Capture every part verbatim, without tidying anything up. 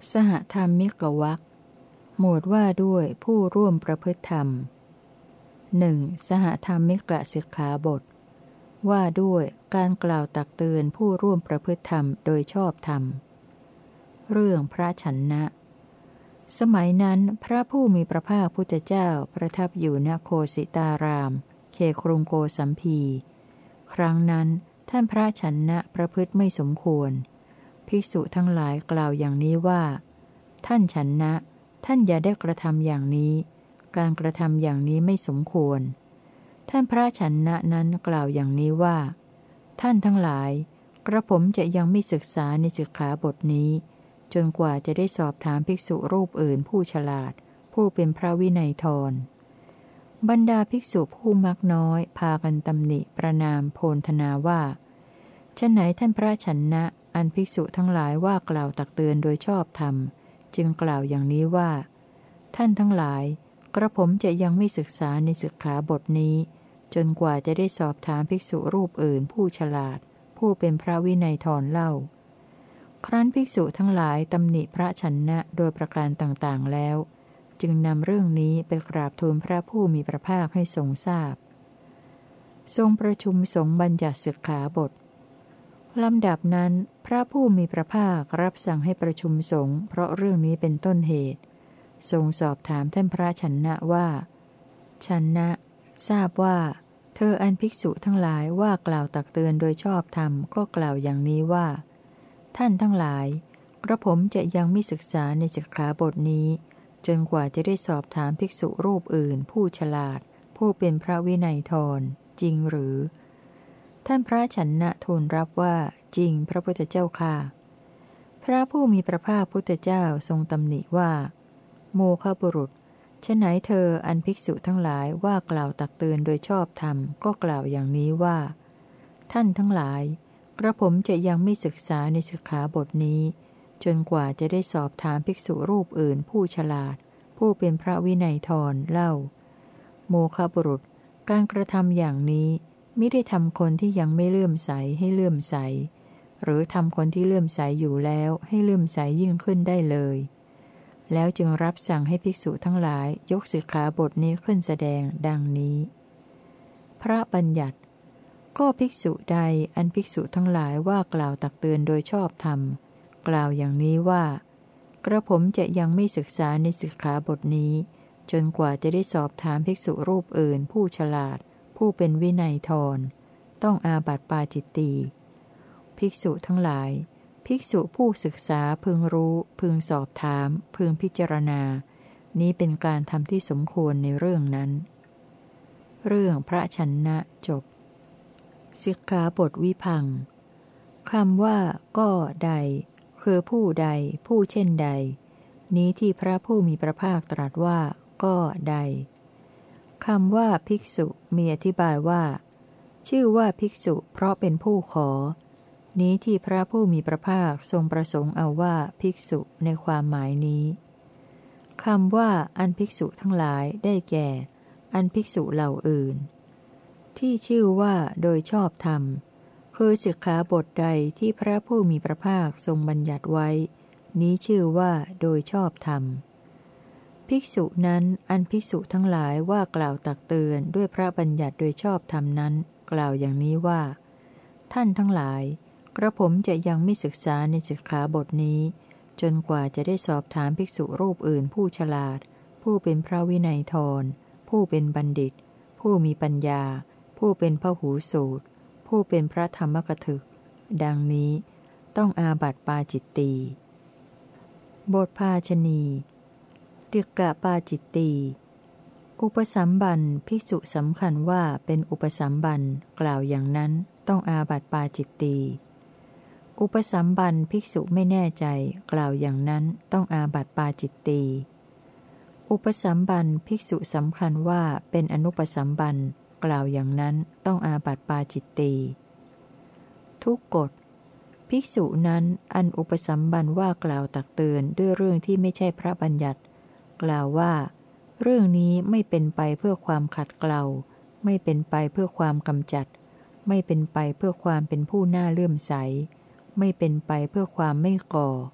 สหธรรมิกวรรคหมวดว่าด้วยผู้ร่วมประพฤติธรรมหนึ่งสหธรรมิกสิกขาบทว่าด้วยการกล่าวตักเตือนผู้ร่วมประพฤติธรรมโดยชอบธรรมเรื่องพระฉันนะสมัยนั้นพระผู้มีพระภาคพุทธเจ้าประทับอยู่ณโคสิตารามเขตกรุงโกสัมพีครั้งนั้นท่านพระฉันนะประพฤติไม่สมควรภิกษุทั้งหลายกล่าวอย่างนี้ว่าท่านฉันนะท่านอย่าได้กระทำอย่างนี้การกระทำอย่างนี้ไม่สมควรท่านพระฉันนะนั้นกล่าวอย่างนี้ว่าท่านทั้งหลายกระผมจะยังไม่ศึกษาในสิกขาบทนี้จนกว่าจะได้สอบถามภิกษุรูปอื่นผู้ฉลาดผู้เป็นพระวินัยธรบรรดาภิกษุผู้มักน้อยพากันตำหนิประนามโพลธนาว่าฉะไหนท่านพระฉันนะอันภิกษุทั้งหลายว่ากล่าวตักเตือนโดยชอบธรรมจึงกล่าวอย่างนี้ว่าท่านทั้งหลายกระผมจะยังไม่ศึกษาในสิกขาบทนี้จนกว่าจะได้สอบถามภิกษุรูปอื่นผู้ฉลาดผู้เป็นพระวินัยธรเล่าครั้นภิกษุทั้งหลายตำหนิพระฉันนะโดยประการต่างๆแล้วจึงนำเรื่องนี้ไปกราบทูลพระผู้มีพระภาคให้ทรงทราบทรงประชุมสงฆ์บัญญัติสิกขาบทลำดับนั้นพระผู้มีพระภาครับสั่งให้ประชุมสงฆ์เพราะเรื่องนี้เป็นต้นเหตุทรงสอบถามท่านพระฉันนะว่าฉันนะทราบว่าเธออันภิกษุทั้งหลายว่ากล่าวตักเตือนโดยชอบธรรมก็กล่าวอย่างนี้ว่าท่านทั้งหลายกระผมจะยังไม่ศึกษาในสิกขาบทนี้จนกว่าจะได้สอบถามภิกษุรูปอื่นผู้ฉลาดผู้เป็นพระวินัยธรจริงหรือท่านพระฉันนะทูลรับว่าจริงพระพุทธเจ้าค่ะพระผู้มีพระภาคพุทธเจ้าทรงตำหนิว่าโมฆะบุรุษฉะไหนเธออันภิกษุทั้งหลายว่ากล่าวตักเตือนโดยชอบธรรมก็กล่าวอย่างนี้ว่าท่านทั้งหลายกระผมจะยังไม่ศึกษาในสิกขาบทนี้จนกว่าจะได้สอบถามภิกษุรูปอื่นผู้ฉลาดผู้เป็นพระวินัยธรเล่าโมฆะบุรุษการกระทำอย่างนี้มิได้ทำคนที่ยังไม่เลื่อมใสให้เลื่อมใสหรือทำคนที่เลื่อมใสอยู่แล้วให้เลื่อมใสยิ่งขึ้นได้เลยแล้วจึงรับสั่งให้ภิกษุทั้งหลายยกสิกขาบทนี้ขึ้นแสดงดังนี้พระบัญญัติก็ภิกษุใดอันภิกษุทั้งหลายว่ากล่าวตักเตือนโดยชอบธรรมกล่าวอย่างนี้ว่ากระผมจะยังไม่ศึกษาในสิกขาบทนี้จนกว่าจะได้สอบถามภิกษุรูปอื่นผู้ฉลาดผู้เป็นวินัยธรต้องอาบัติปาจิตตีภิกษุทั้งหลายภิกษุผู้ศึกษาพึงรู้พึงสอบถามพึงพิจารณานี้เป็นการทำที่สมควรในเรื่องนั้นเรื่องพระฉันนะจบสิกขาบทวิพังค์คำว่าก็ใดคือผู้ใดผู้เช่นใดนี้ที่พระผู้มีพระภาคตรัสว่าก็ใดคำว่าภิกษุมีอธิบายว่าชื่อว่าภิกษุเพราะเป็นผู้ขอนี้ที่พระผู้มีพระภาคทรงประสงค์เอาว่าภิกษุในความหมายนี้คำว่าอันภิกษุทั้งหลายได้แก่อันภิกษุเหล่าอื่นที่ชื่อว่าโดยชอบธรรมคือสิกขาบทใดที่พระผู้มีพระภาคทรงบัญญัติไว้นี้ชื่อว่าโดยชอบธรรมภิกษุนั้นอันภิกษุทั้งหลายว่ากล่าวตักเตือนด้วยพระบัญญัติโดยชอบธรรมนั้นกล่าวอย่างนี้ว่าท่านทั้งหลายกระผมจะยังไม่ศึกษาในสิกขาบทนี้จนกว่าจะได้สอบถามภิกษุรูปอื่นผู้ฉลาดผู้เป็นพระวินัยธรผู้เป็นบัณฑิตผู้มีปัญญาผู้เป็นพหูสูตรผู้เป็นพระธรรมกถึกดังนี้ต้องอาบัติปาจิตตีบทภาชณีติกะปาจิตตีอุปสัมบันภิกษุสำคัญว่าเป็นอุปสัมบันกล่าวอย่างนั้นต้องอาบัติปาจิตตีอุปสัมบันภิกษุไม่แน่ใจกล่าวอย่างนั้นต้องอาบัติปาจิตตีอุปสัมบันภิกษุสำคัญว่าเป็นอนุปสัมบันกล่าวอย่างนั้นต้องอาบัติปาจิตตีทุกกฎภิกษุนั้นอันอุปสัมบันว่ากล่าวตักเตือนด้วยเรื่องที่ไม่ใช่พระบัญญัติกล่าวว่าเรื่องนี้ไม่เป็นไปเพื่อความขัดเกลาไม่เป็นไปเพื่อความกำจัดไม่เป็นไปเพื่อความเป็นผู้น่าเลื่อมใสไม่เป็นไปเพื่อความไม่ก่อ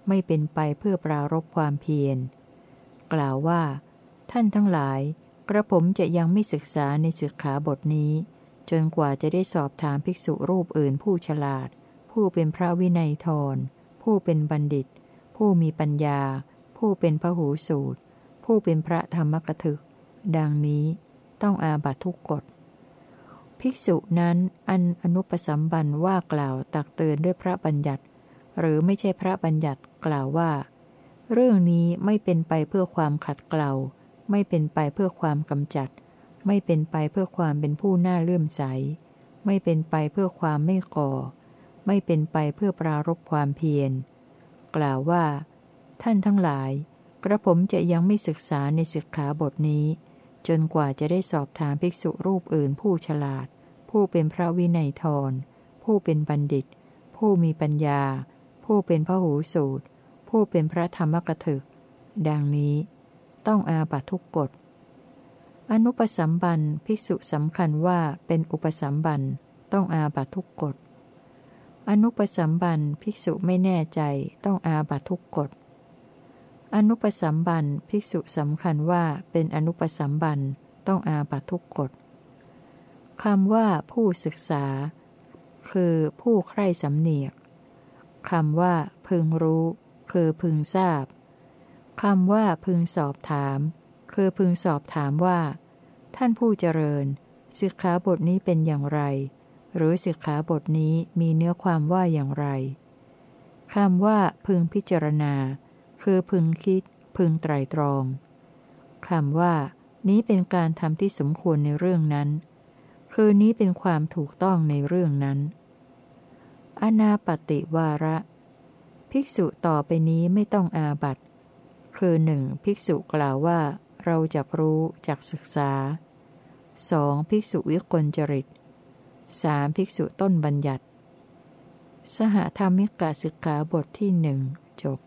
ไม่เป็นไปเพื่อปรารภความเพียรกล่าวว่าท่านทั้งหลายกระผมจะยังไม่ศึกษาในสิกขาบทนี้จนกว่าจะได้สอบถามภิกษุรูปอื่นผู้ฉลาดผู้เป็นพระวินัยธรผู้เป็นบัณฑิตผู้มีปัญญาผู้เป็นพหูสูตรผู้เป็นพระธรรมกถึกดังนี้ต้องอาบัตทุกกฎภิกษุนั้นอันอนุปสัมบันว่ากล่าวตักเตือนด้วยพระบัญญัติหรือไม่ใช่พระบัญญัติกล่าวว่าเรื่องนี้ไม่เป็นไปเพื่อความขัดเกลาไม่เป็นไปเพื่อความกำจัดไม่เป็นไปเพื่อความเป็นผู้น่าเลื่อมใสไม่เป็นไปเพื่อความไม่ก่อไม่เป็นไปเพื่อปรารภความเพียรกล่าวว่าท่านทั้งหลายกระผมจะยังไม่ศึกษาในสิกขาบทนี้จนกว่าจะได้สอบถามภิกษุรูปอื่นผู้ฉลาดผู้เป็นพระวินัยธรผู้เป็นบัณฑิตผู้มีปัญญาผู้เป็นพหูสูตรผู้เป็นพระธรรมกถึกดังนี้ต้องอาบัตทุกกฎอนุปสัมบันภิกษุสำคัญว่าเป็นอุปสัมบันต้องอาบัตทุกกฎอนุปสัมบันภิกษุไม่แน่ใจต้องอาบัตทุกกฎอนุปสัมบันภิกษุสำคัญว่าเป็นอนุปสัมบันต้องอาบัตทุกกฎคำว่าผู้ศึกษาคือผู้ใคร่สำเนียกคำว่าพึงรู้คือพึงทราบคำว่าพึงสอบถามคือพึงสอบถามว่าท่านผู้เจริญสิกขาบทนี้เป็นอย่างไรหรือสิกขาบทนี้มีเนื้อความว่าอย่างไรคำว่าพึงพิจารณาคือพึงคิดพึงไตร่ตรองคำว่านี้เป็นการทำที่สมควรในเรื่องนั้นคือนี้เป็นความถูกต้องในเรื่องนั้นอนาปติวาระภิกษุต่อไปนี้ไม่ต้องอาบัติคือหนึ่งภิกษุกล่าวว่าเราจักรู้จักศึกษา สอง. ภิกษุวิกลจริต สาม. ภิกษุต้นบัญญัติสหธรรมิกสิกขาบทที่หนึ่งจบ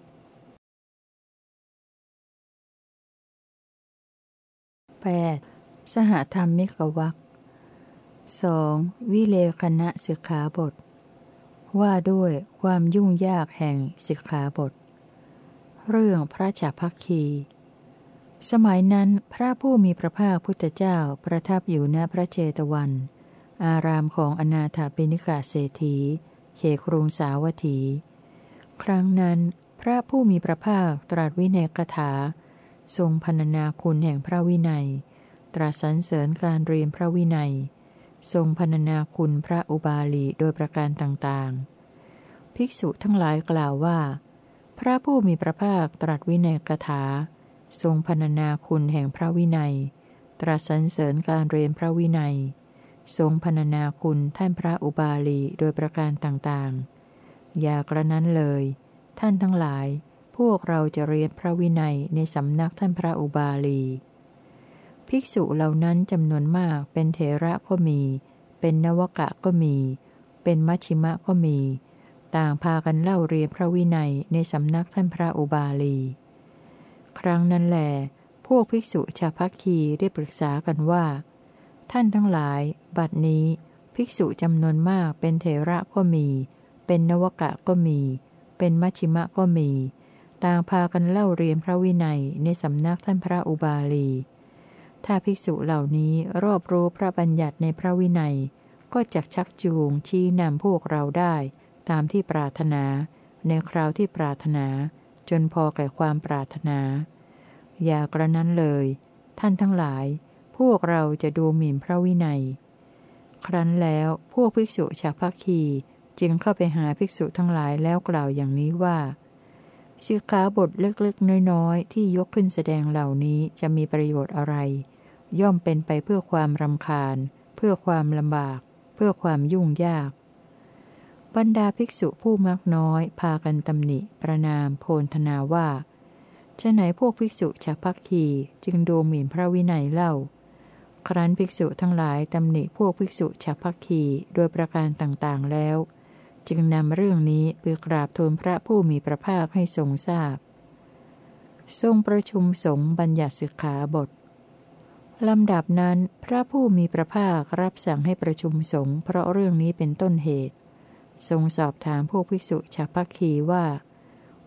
แปด. สหธรรมิกวรรค สอง. วิเลขณสิกขาบทว่าด้วยความยุ่งยากแห่งสิกขาบทเรื่องพระฉัพพคี สมัยนั้นพระผู้มีพระภาคพุทธเจ้าประทับอยู่ณพระเชตวัน อารามของอนาถปิณกเศรษฐีเขตกรุงสาวัตถี ครั้งนั้นพระผู้มีพระภาคตรัสวินัยกถาทรงพรรณนาคุณแห่งพระวินัยตรัสสรรเสริญการเรียนพระวินัยทรงพรรณนาคุณพระอุบาลีโดยประการต่างๆภิกษุทั้งหลายกล่าวว่าพระผู้มีพระภาคตรัสวินัยกถาทรงพรรณนาคุณแห่งพระวินัยตรัสสรรเสริญการเรียนพระวินัยทรงพรรณนาคุณท่านพระอุบาลีโดยประการต่างๆอย่ากระนั้นเลยท่านทั้งหลายพวกเราจะเรียนพระวินัยในสำนักท่านพระอุบาลีภิกษุเหล่านั้นจำนวนมากเป็นเถระก็มีเป็นนวกะก็มีเป็นมัชฌิมะก็มีต่างพากันเล่าเรียนพระวินัยในสำนักท่านพระอุบาลีครั้งนั้นแลพวกภิกษุชาวพักคีได้ปรึกษากันว่าท่านทั้งหลายบัดนี้ภิกษุจำนวนมากเป็นเถระก็มีเป็นนวกะก็มีเป็นมัชฌิมะก็มีต่างพากันเล่าเรียนพระวินัยในสำนักท่านพระอุบาลีถ้าภิกษุเหล่านี้รอบรู้พระบัญญัติในพระวินัยก็จักชักจูงชี้นำพวกเราได้ตามที่ปรารถนาในคราวที่ปรารถนาจนพอแก่ความปรารถนาอย่ากระนั้นเลยท่านทั้งหลายพวกเราจะดูหมิ่นพระวินัยครั้นแล้วพวกภิกษุชาวพักคีจึงเข้าไปหาภิกษุทั้งหลายแล้วกล่าวอย่างนี้ว่าสิกขาบทเล็กๆน้อยๆที่ยกขึ้นแสดงเหล่านี้จะมีประโยชน์อะไรย่อมเป็นไปเพื่อความรำคาญเพื่อความลำบากเพื่อความยุ่งยากบรรดาภิกษุผู้มักน้อยพากันตำหนิประณามโพลธนาว่าฉะไหนพวกภิกษุชาวพักคีจึงดูหมิ่นพระวินัยเล่าครั้นภิกษุทั้งหลายตำหนิพวกภิกษุชาวพักคีโดยประการต่างๆแล้วจึงนำเรื่องนี้ไปกราบทูลพระผู้มีพระภาคให้ทรงทราบทรงประชุมสงฆ์บัญญัติสิกขาบทลำดับนั้นพระผู้มีพระภาครับสั่งให้ประชุมสงฆ์เพราะเรื่องนี้เป็นต้นเหตุทรงสอบถามพวกภิกษุชาวพักคีว่า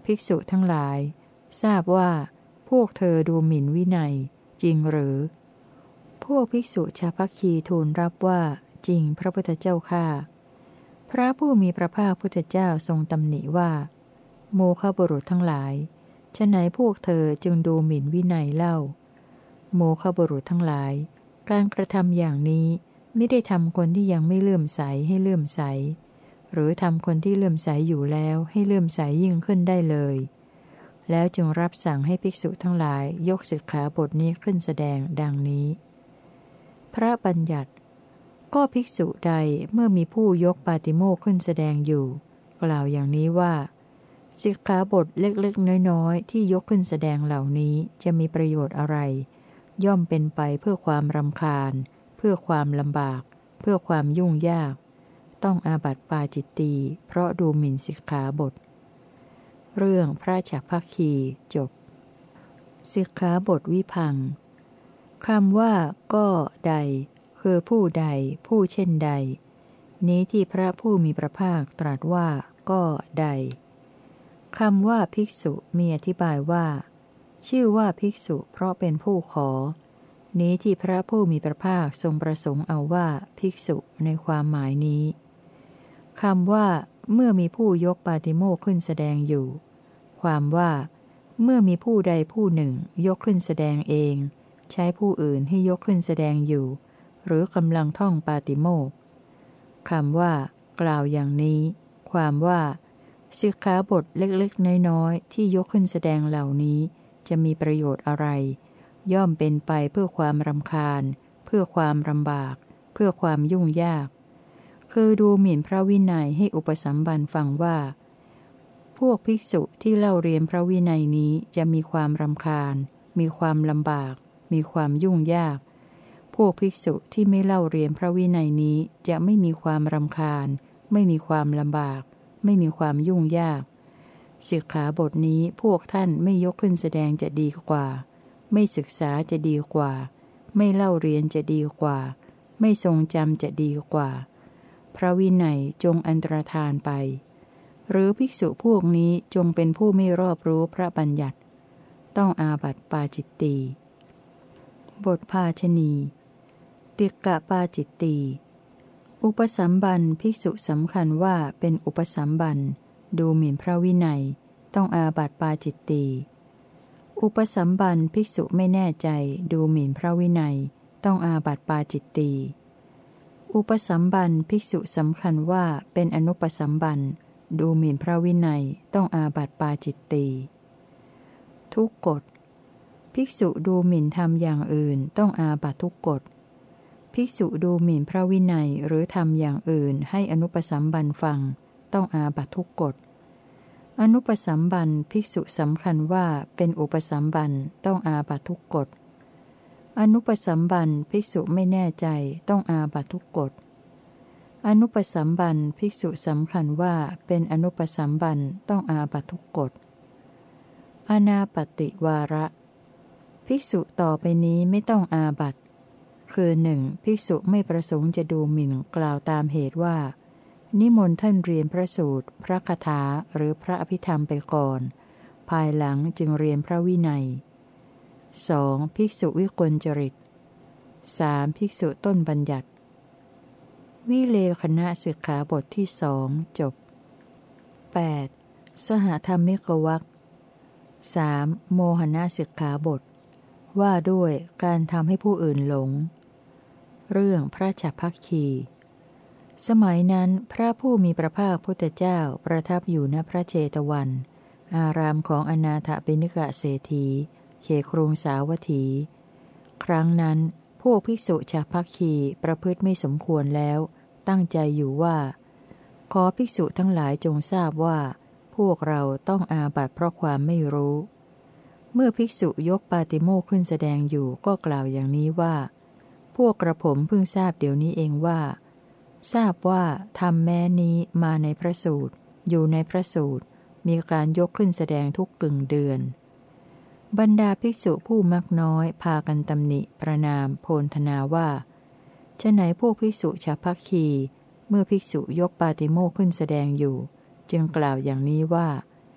ภิกษุทั้งหลายทราบว่าพวกเธอดูหมิ่นวินัยจริงหรือพวกภิกษุชาวพัคคีทูลรับว่าจริงพระพุทธเจ้าข้าพระผู้มีพระภาคพุทธเจ้าทรงตำหนิว่าโมฆะบุรุษทั้งหลายฉะไหนพวกเธอจึงดูหมิ่นวินัยเล่าโมฆะบุรุษทั้งหลายการกระทำอย่างนี้ไม่ได้ทำคนที่ยังไม่เลื่อมใสให้เลื่อมใสหรือทำคนที่เลื่อมใสอยู่แล้วให้เลื่อมใสยิ่งขึ้นได้เลยแล้วจึงรับสั่งให้ภิกษุทั้งหลายยกสิกขาบทนี้ขึ้นแสดงดังนี้พระบัญญัติก็ภิกษุใดเมื่อมีผู้ยกปาติโมกข์ขึ้นแสดงอยู่กล่าวอย่างนี้ว่าสิกขาบทเล็กๆน้อยๆที่ยกขึ้นแสดงเหล่านี้จะมีประโยชน์อะไรย่อมเป็นไปเพื่อความรำคาญเพื่อความลำบากเพื่อความยุ่งยากต้องอาบัติปาจิตตีเพราะดูหมิ่นสิกขาบทเรื่องพระฉัพพคีจบสิกขาบทวิพังค์คำว่าก็ใดคือผู้ใดผู้เช่นใดนี้ที่พระผู้มีพระภาคตรัสว่าก็ใดคำว่าภิกษุมีอธิบายว่าชื่อว่าภิกษุเพราะเป็นผู้ขอนี้ที่พระผู้มีพระภาคทรงประสงค์เอาว่าภิกษุในความหมายนี้คำว่าเมื่อมีผู้ยกปาติโมกข์ขึ้นแสดงอยู่ความว่าเมื่อมีผู้ใดผู้หนึ่งยกขึ้นแสดงเองใช้ผู้อื่นให้ยกขึ้นแสดงอยู่หรือกำลังท่องปาติโมกข์คำว่ากล่าวอย่างนี้ความว่าสิกขาบทเล็กๆน้อยๆที่ยกขึ้นแสดงเหล่านี้จะมีประโยชน์อะไรย่อมเป็นไปเพื่อความรำคาญเพื่อความลำบากเพื่อความยุ่งยากคือดูหมิ่นพระวินัยให้อุปสัมบันฟังว่าพวกภิกษุที่เล่าเรียนพระวินัยนี้จะมีความรำคาญมีความลำบากมีความยุ่งยากพวกภิกษุที่ไม่เล่าเรียนพระวินัยนี้จะไม่มีความรำคาญไม่มีความลำบากไม่มีความยุ่งยากสิกขาบทนี้พวกท่านไม่ยกขึ้นแสดงจะดีกว่าไม่ศึกษาจะดีกว่าไม่เล่าเรียนจะดีกว่าไม่ทรงจำจะดีกว่าพระวินัยจงอันตรธานไปหรือภิกษุพวกนี้จงเป็นผู้ไม่รอบรู้พระบัญญัติต้องอาบัติปาจิตตีบทภาชณีติกะปาจิตตีอุปสัมบันภิกษุสำคัญว่าเป็นอุปสัมบันดูหมิ่นพระวินัยต้องอาบัติปาจิตตีอุปสัมบันภิกษุไม่แน่ใจดูหมิ่นพระวินัยต้องอาบัติปาจิตตีอุปสัมบันภิกษุสำคัญว่าเป็นอนุปสัมบันดูหมิ่นพระวินัยต้องอาบัติปาจิตตีทุกกฎภิกษุดูหมิ่นทำอย่างอื่นต้องอาบัติทุกกฎภิกษุดูหมิ่นพระวินัยหรือทำอย่างอื่นให้อนุปสัมบันฟังต้องอาบัติทุกกฎอนุปสัมบันภิกษุสำคัญว่าเป็นอุปสัมบันต้องอาบัติทุกกฎอนุปสัมบันภิกษุไม่แน่ใจต้องอาบัติทุกกฎอนุปสัมบันภิกษุสำคัญว่าเป็นอนุปสัมบันต้องอาบัติทุกกฎอนาปติวาระภิกษุต่อไปนี้ไม่ต้องอาบัติคือหนึ่งภิกษุไม่ประสงค์จะดูหมิ่นกล่าวตามเหตุว่านิมนต์ท่านเรียนพระสูตรพระคาถาหรือพระอภิธรรมไปก่อนภายหลังจึงเรียนพระวินัย สอง ภิกษุวิกลจริต สาม ภิกษุต้นบัญญัติวิเลขณสิกขาบทที่สองจบ แปด. สหธรรมิกวรรค สาม. โมหณสิกขาบทว่าด้วยการทำให้ผู้อื่นหลงเรื่องพระฉัพพคีสมัยนั้นพระผู้มีพระภาคพุทธเจ้าประทับอยู่ณพระเชตวันอารามของอนาถปิณกเศรษฐีเขตกรุงสาวัตถีครั้งนั้นพวกภิกษุฉัพพคีประพฤติไม่สมควรแล้วตั้งใจอยู่ว่าขอภิกษุทั้งหลายจงทราบว่าพวกเราต้องอาบัติเพราะความไม่รู้เมื่อภิกษุยกปาติโมกข์ขึ้นแสดงอยู่ก็กล่าวอย่างนี้ว่าพวกกระผมเพิ่งทราบเดี๋ยวนี้เองว่าทราบว่าธรรมแม้นี้มาในพระสูตรอยู่ในพระสูตรมีการยกขึ้นแสดงทุกกึ่งเดือนบรรดาภิกษุผู้มักน้อยพากันตำหนิประนามโพลธนาว่าฉะไหนพวกภิกษุฉัพพคีเมื่อภิกษุยกปาติโมกข์ขึ้นแสดงอยู่จึงกล่าวอย่างนี้ว่าพ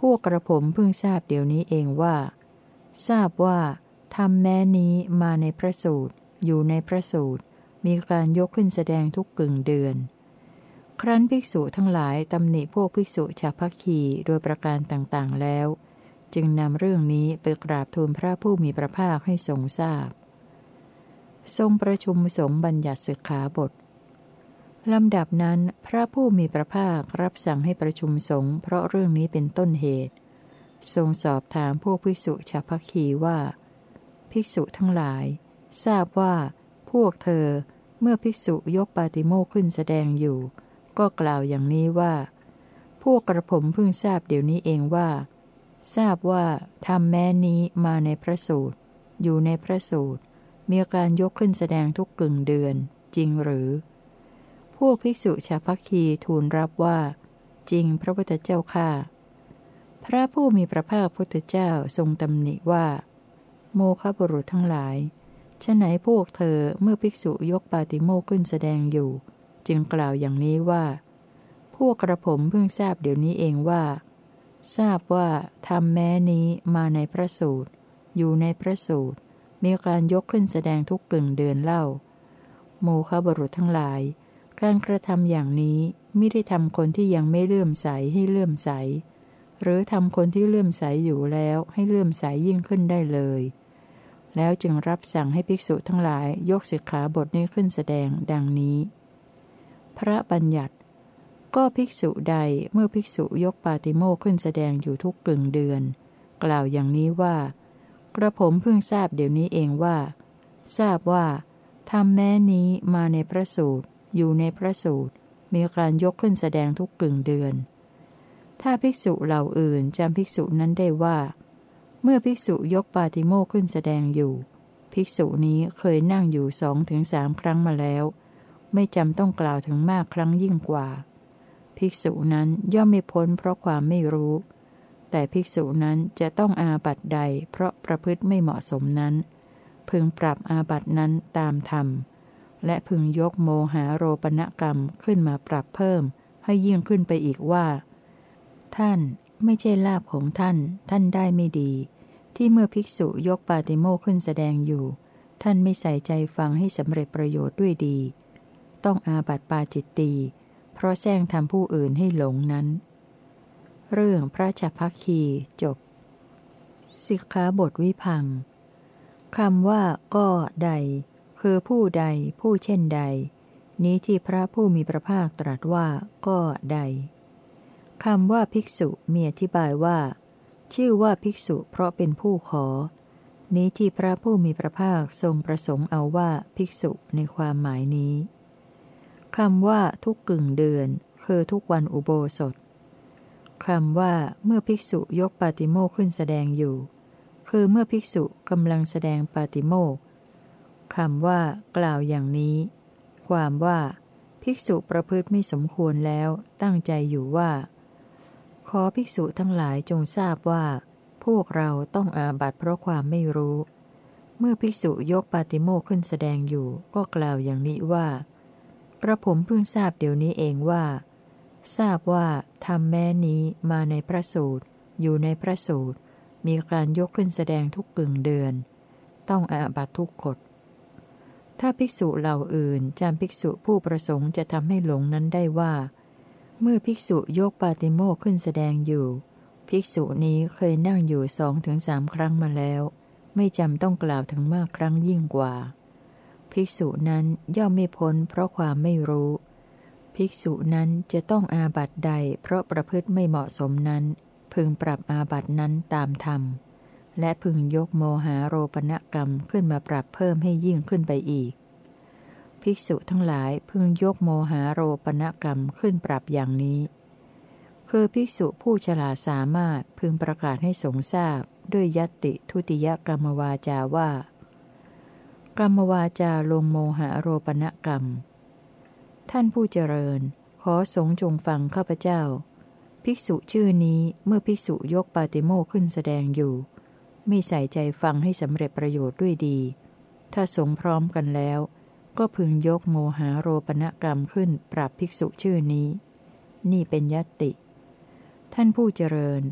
วกกระผมเพิ่งทราบเดี๋ยวนี้เองว่า ทราบว่าธรรมแม้นี้มาในพระสูตรอยู่ในพระสูตรมีการยกขึ้นแสดงทุกกึ่งเดือน ครั้นภิกษุทั้งหลายตำหนิพวกภิกษุชาวพัคคีโดยประการต่างๆแล้วจึงนำเรื่องนี้ไปกราบทูลพระผู้มีพระภาคให้ทรงทราบทรงประชุมสงฆ์บัญญัติสิกขาบทลำดับนั้นพระผู้มีพระภาครับสั่งให้ประชุมสงฆ์เพราะเรื่องนี้เป็นต้นเหตุทรงสอบถามพวกภิกษุชาวพัคคีว่าภิกษุทั้งหลายทราบว่าพวกเธอเมื่อภิกษุยกปาติโมกข์ขึ้นแสดงอยู่ก็กล่าวอย่างนี้ว่าพวกกระผมเพิ่งทราบเดี๋ยวนี้เองว่าทราบว่าธรรมแม้นี้มาในพระสูตรอยู่ในพระสูตรมีการยกขึ้นแสดงทุกกึ่งเดือนจริงหรือพวกภิกษุชาวพัคคีทูลรับว่าจริงพระพุทธเจ้าข้าพระผู้มีพระภาคพุทธเจ้าทรงตำหนิว่าโมฆะบุรุษทั้งหลายฉะไหนพวกเธอเมื่อภิกษุยกปาติโมกข์ขึ้นแสดงอยู่จึงกล่าวอย่างนี้ว่าพวกกระผมเพิ่งทราบเดี๋ยวนี้เองว่าทราบว่าธรรมแม้นี้มาในพระสูตรอยู่ในพระสูตรมีการยกขึ้นแสดงทุกกึ่งเดือนเล่าโมฆะบุรุษทั้งหลายการกระทำอย่างนี้ไม่ได้ทำคนที่ยังไม่เลื่อมใสให้เลื่อมใสหรือทำคนที่เลื่อมใสอยู่แล้วให้เลื่อมใสยิ่งขึ้นได้เลยแล้วจึงรับสั่งให้ภิกษุทั้งหลายยกสิกขาบทนี้ขึ้นแสดงดังนี้พระบัญญัติก็ภิกษุใดเมื่อภิกษุยกปาติโมกข์ขึ้นแสดงอยู่ทุกกึ่งเดือนกล่าวอย่างนี้ว่ากระผมเพิ่งทราบเดี๋ยวนี้เองว่าทราบว่าธรรมแม้นี้มาในพระสูตรอยู่ในพระสูตรมีการยกขึ้นแสดงทุกกึ่งเดือนถ้าภิกษุเหล่าอื่นจำภิกษุนั้นได้ว่าเมื่อภิกษุยกปาติโมกข์ขึ้นแสดงอยู่ภิกษุนี้เคยนั่งอยู่สองถึงสามครั้งมาแล้วไม่จำต้องกล่าวถึงมากครั้งยิ่งกว่าภิกษุนั้นย่อมไม่พ้นเพราะความไม่รู้แต่ภิกษุนั้นจะต้องอาบัติใดเพราะประพฤติไม่เหมาะสมนั้นพึงปรับอาบัตินั้นตามธรรมและพึงยกโมหาโรปนกรรมขึ้นมาปรับเพิ่มให้ยิ่งขึ้นไปอีกว่าท่านไม่ใช่ลาภของท่านท่านได้ไม่ดีที่เมื่อภิกษุยกปาติโมกข์ขึ้นแสดงอยู่ท่านไม่ใส่ใจฟังให้สำเร็จประโยชน์ด้วยดีต้องอาบัติปาจิตตีเพราะแซงทำผู้อื่นให้หลงนั้นเรื่องพระฉัพพคีจบสิกขาบทวิพังค์คำว่าก็ใดคือผู้ใดผู้เช่นใดนี้ที่พระผู้มีพระภาคตรัสว่าก็ใดคำว่าภิกษุมีอธิบายว่าชื่อว่าภิกษุเพราะเป็นผู้ขอนี้ที่พระผู้มีพระภาคทรงประสงค์เอาว่าภิกษุในความหมายนี้คำว่าทุกกึ่งเดือนคือทุกวันอุโบสถคำว่าเมื่อภิกษุยกปาติโมกข์ขึ้นแสดงอยู่คือเมื่อภิกษุกำลังแสดงปาติโมกข์คำว่ากล่าวอย่างนี้ความว่าภิกษุประพฤติไม่สมควรแล้วตั้งใจอยู่ว่าขอภิกษุทั้งหลายจงทราบว่าพวกเราต้องอาบัติเพราะความไม่รู้เมื่อภิกษุยกปาติโมกข์ขึ้นแสดงอยู่ก็กล่าวอย่างนี้ว่ากระผมเพิ่งทราบเดี๋ยวนี้เองว่าทราบว่าธรรมแม้นี้มาในพระสูตรอยู่ในพระสูตรมีการยกขึ้นแสดงทุกกึ่งเดือนต้องอาบัติทุกกฎถ้าภิกษุเหล่าอื่นจำภิกษุผู้ประสงค์จะทำให้หลงนั้นได้ว่าเมื่อภิกษุยกปาติโมกข์ขึ้นแสดงอยู่ภิกษุนี้เคยนั่งอยู่สองถึงสามครั้งมาแล้วไม่จำต้องกล่าวถึงมากครั้งยิ่งกว่าภิกษุนั้นย่อมไม่พ้นเพราะความไม่รู้ภิกษุนั้นจะต้องอาบัติใดเพราะประพฤติไม่เหมาะสมนั้นพึงปรับอาบัตินั้นตามธรรมและพึงยกโมหาโรปนกรรมขึ้นมาปรับเพิ่มให้ยิ่งขึ้นไปอีกภิกษุทั้งหลายพึงยกโมหาโรปนกรรมขึ้นปรับอย่างนี้คือภิกษุผู้ฉลาดสามารถพึงประกาศให้สงฆ์ทราบด้วยยัตติทุติยกรรมวาจาว่ากรรมวาจาลงโมหะโรปนกรรมท่านผู้เจริญขอสงฆ์จงฟังข้าพเจ้าภิกษุชื่อนี้เมื่อภิกษุยกปาติโมกข์ขึ้นแสดงอยู่ไม่ใส่ใจฟังให้สำเร็จประโยชน์ด้วยดีถ้าสงฆ์พร้อมกันแล้วก็พึงยกโมหาโรปนกรรมขึ้นปรับภิกษุชื่อนี้นี่เป็นยัตติท่านผู้เจริญ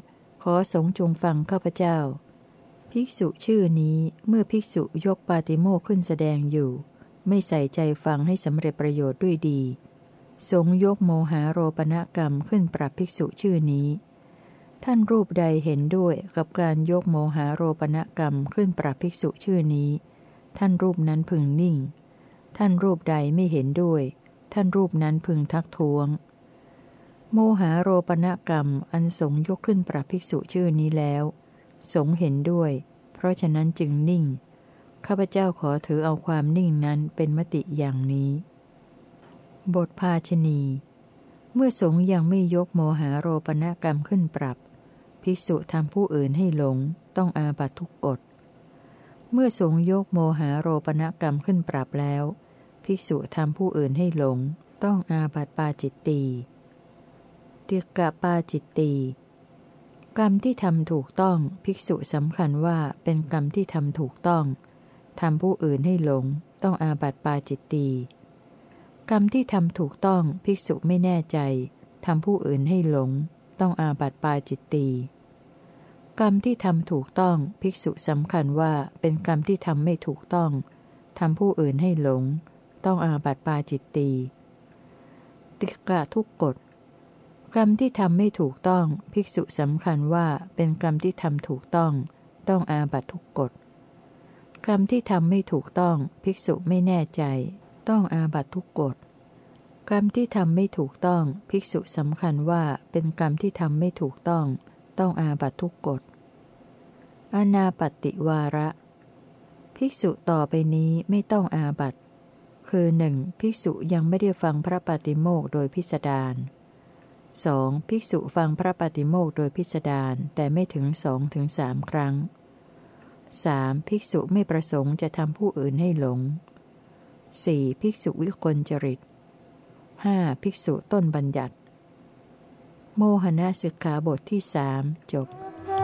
ขอสงฆ์จงฟังข้าพเจ้าภิกษุชื่อนี้เมื่อภิกษุยกปาติโมกข์ขึ้นแสดงอยู่ไม่ใส่ใจฟังให้สำเร็จประโยชน์ด้วยดีสงฆ์ยกโมหาโรปนกรรมขึ้นปรับภิกษุชื่อนี้ท่านรูปใดเห็นด้วยกับการยกโมหาโรปนกรรมขึ้นปรับภิกษุชื่อนี้ท่านรูปนั้นพึงนิ่งท่านรูปใดไม่เห็นด้วยท่านรูปนั้นพึงทักท้วงโมหาโรปนกรรมอันสงฆ์ยกขึ้นปรับภิกษุชื่อนี้แล้วสงฆ์เห็นด้วยเพราะฉะนั้นจึงนิ่งข้าพเจ้าขอถือเอาความนิ่งนั้นเป็นมติอย่างนี้บทภาชณีเมื่อสงฆ์ยังไม่ยกโมหาโรปนกรรมขึ้นปรับภิกษุทำผู้อื่นให้หลงต้องอาบัตทุกกฎเมื่อสงฆ์ยกโมหาโรปนกรรมขึ้นปรับแล้วภิกษุทำผู้อื่นให้หลงต้องอาบัตปาจิตตีติกะปาจิตตีกรรมที่ทำถูกต้องภิกษุสำคัญว่าเป็นกรรมที่ทำถูกต้องทำผู้อื่นให้หลงต้องอาบัติปาจิตตีกรรมที่ทำถูกต้องภิกษุไม่แน่ใจทำผู้อื่นให้หลงต้องอาบัติปาจิตตีกรรมที่ทำถูกต้องภิกษุสำคัญว่าเป็นกรรมที่ทำไม่ถูกต้องทำผู้อื่นให้หลงต้องอาบัติปาจิตตีติกะทุกกฎกรรมที่ทำไม่ถูกต้องภิกษุสำคัญว่าเป็นกรรมที่ทำถูกต้องต้องอาบัตทุกกฎกรรมที่ทำไม่ถูกต้องภิกษุไม่แน่ใจต้องอาบัตทุกกฎกรรมที่ทำไม่ถูกต้องภิกษุสำคัญว่าเป็นกรรมที่ทำไม่ถูกต้องต้องอาบัตทุกกฎอานาปฏิวาระภิกษุต่อไปนี้ไม่ต้องอาบัตคือหนึ่งภิกษุยังไม่ได้ฟังพระปาติโมกข์โดยพิสดารสองภิกษุฟังพระปาติโมกข์โดยพิสดารแต่ไม่ถึงสองถึงสามครั้งสามภิกษุไม่ประสงค์จะทำผู้อื่นให้หลงสี่ภิกษุวิกลจริตห้าภิกษุต้นบัญญัติโมหณสิกขาบทที่สามจบ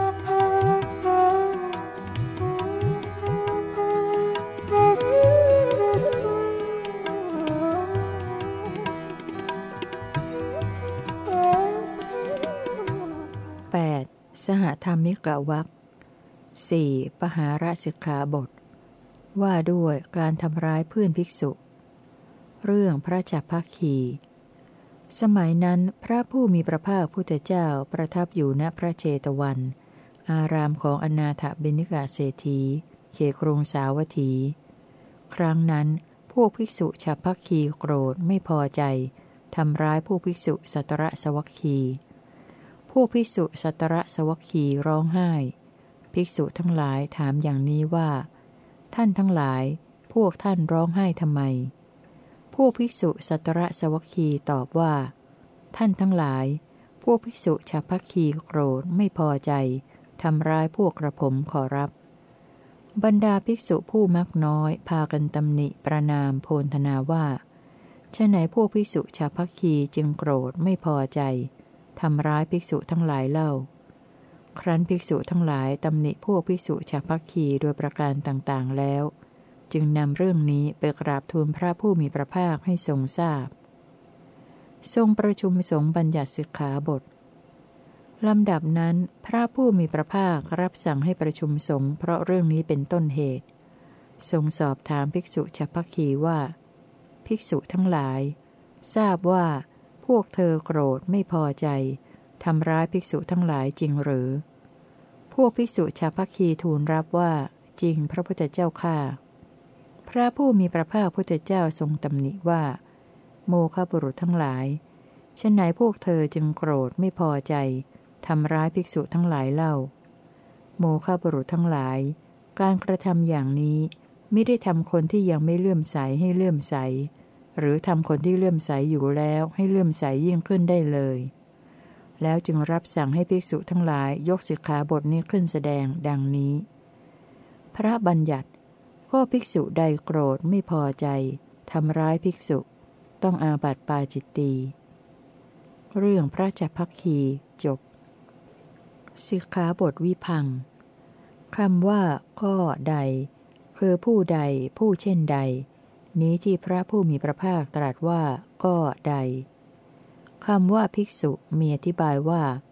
แปดสหธรรมิกวรรคสี่ปหารสิกขาบทว่าด้วยการทำร้ายเพื่อนภิกษุเรื่องพระจักภัคคีสมัยนั้นพระผู้มีพระภาคพุทธเจ้าประทับอยู่ณพระเชตวันอารามของอนาถบิณฑิกาเศรษฐีเขตกรุงสาวัตถีครั้งนั้นพวกภิกษุฉัพพคีโกรธไม่พอใจทำร้ายพวกภิกษุสัตตรสวัคคีพวกภิกษุสัตตรสวัคคีร้องไห้ภิกษุทั้งหลายถามอย่างนี้ว่าท่านทั้งหลายพวกท่านร้องไห้ทำไมพวกภิกษุสัตตรสวัคคีตอบว่าท่านทั้งหลายพวกภิกษุฉัพพคีโกรธไม่พอใจทำร้ายพวกกระผมขอรับบรรดาภิกษุผู้มักน้อยพากันตำหนิประนามโพลธนาว่าฉะไหนพวกภิกษุฉัพพคีจึงโกรธไม่พอใจทำร้ายภิกษุทั้งหลายเล่าครั้นภิกษุทั้งหลายตำหนิพวกภิกษุฉัพพคีโดยประการต่างๆแล้วจึงนำเรื่องนี้ไปกราบทูลพระผู้มีพระภาคให้ทรงทราบทรงประชุมสงฆ์บัญญัติสิกขาบทลำดับนั้นพระผู้มีพระภาครับสั่งให้ประชุมสงฆ์เพราะเรื่องนี้เป็นต้นเหตุทรงสอบถามภิกษุฉัพพคีว่าภิกษุทั้งหลายทราบว่าพวกเธอโกรธไม่พอใจทำร้ายภิกษุทั้งหลายจริงหรือพวกภิกษุฉัพพคีทูลรับว่าจริงพระพุทธเจ้าข้าพระผู้มีพระภาคพุทธเจ้าทรงตำหนิว่าโมฆะบุรุษทั้งหลายฉะไหนพวกเธอจึงโกรธไม่พอใจทำร้ายภิกษุทั้งหลายเล่าโมฆะบุรุษทั้งหลายการกระทำอย่างนี้ไม่ได้ทำคนที่ยังไม่เลื่อมใสให้เลื่อมใสหรือทำคนที่เลื่อมใสอยู่แล้วให้เลื่อมใสยิ่งขึ้นได้เลยแล้วจึงรับสั่งให้ภิกษุทั้งหลายยกสิกขาบทนี้ขึ้นแสดงดังนี้พระบัญญัติก็ภิกษุใดโกรธไม่พอใจทำร้ายภิกษุต้องอาบัติปาจิตตีเรื่องพระจักภัคคีจบสิกขาบทวิพังค์คำว่าข้อใดคือผู้ใดผู้เช่นใดนี้ที่พระผู้มีพระภาคตรัสว่าก็ใดคำว่าภิกษุมีอธิบายว่า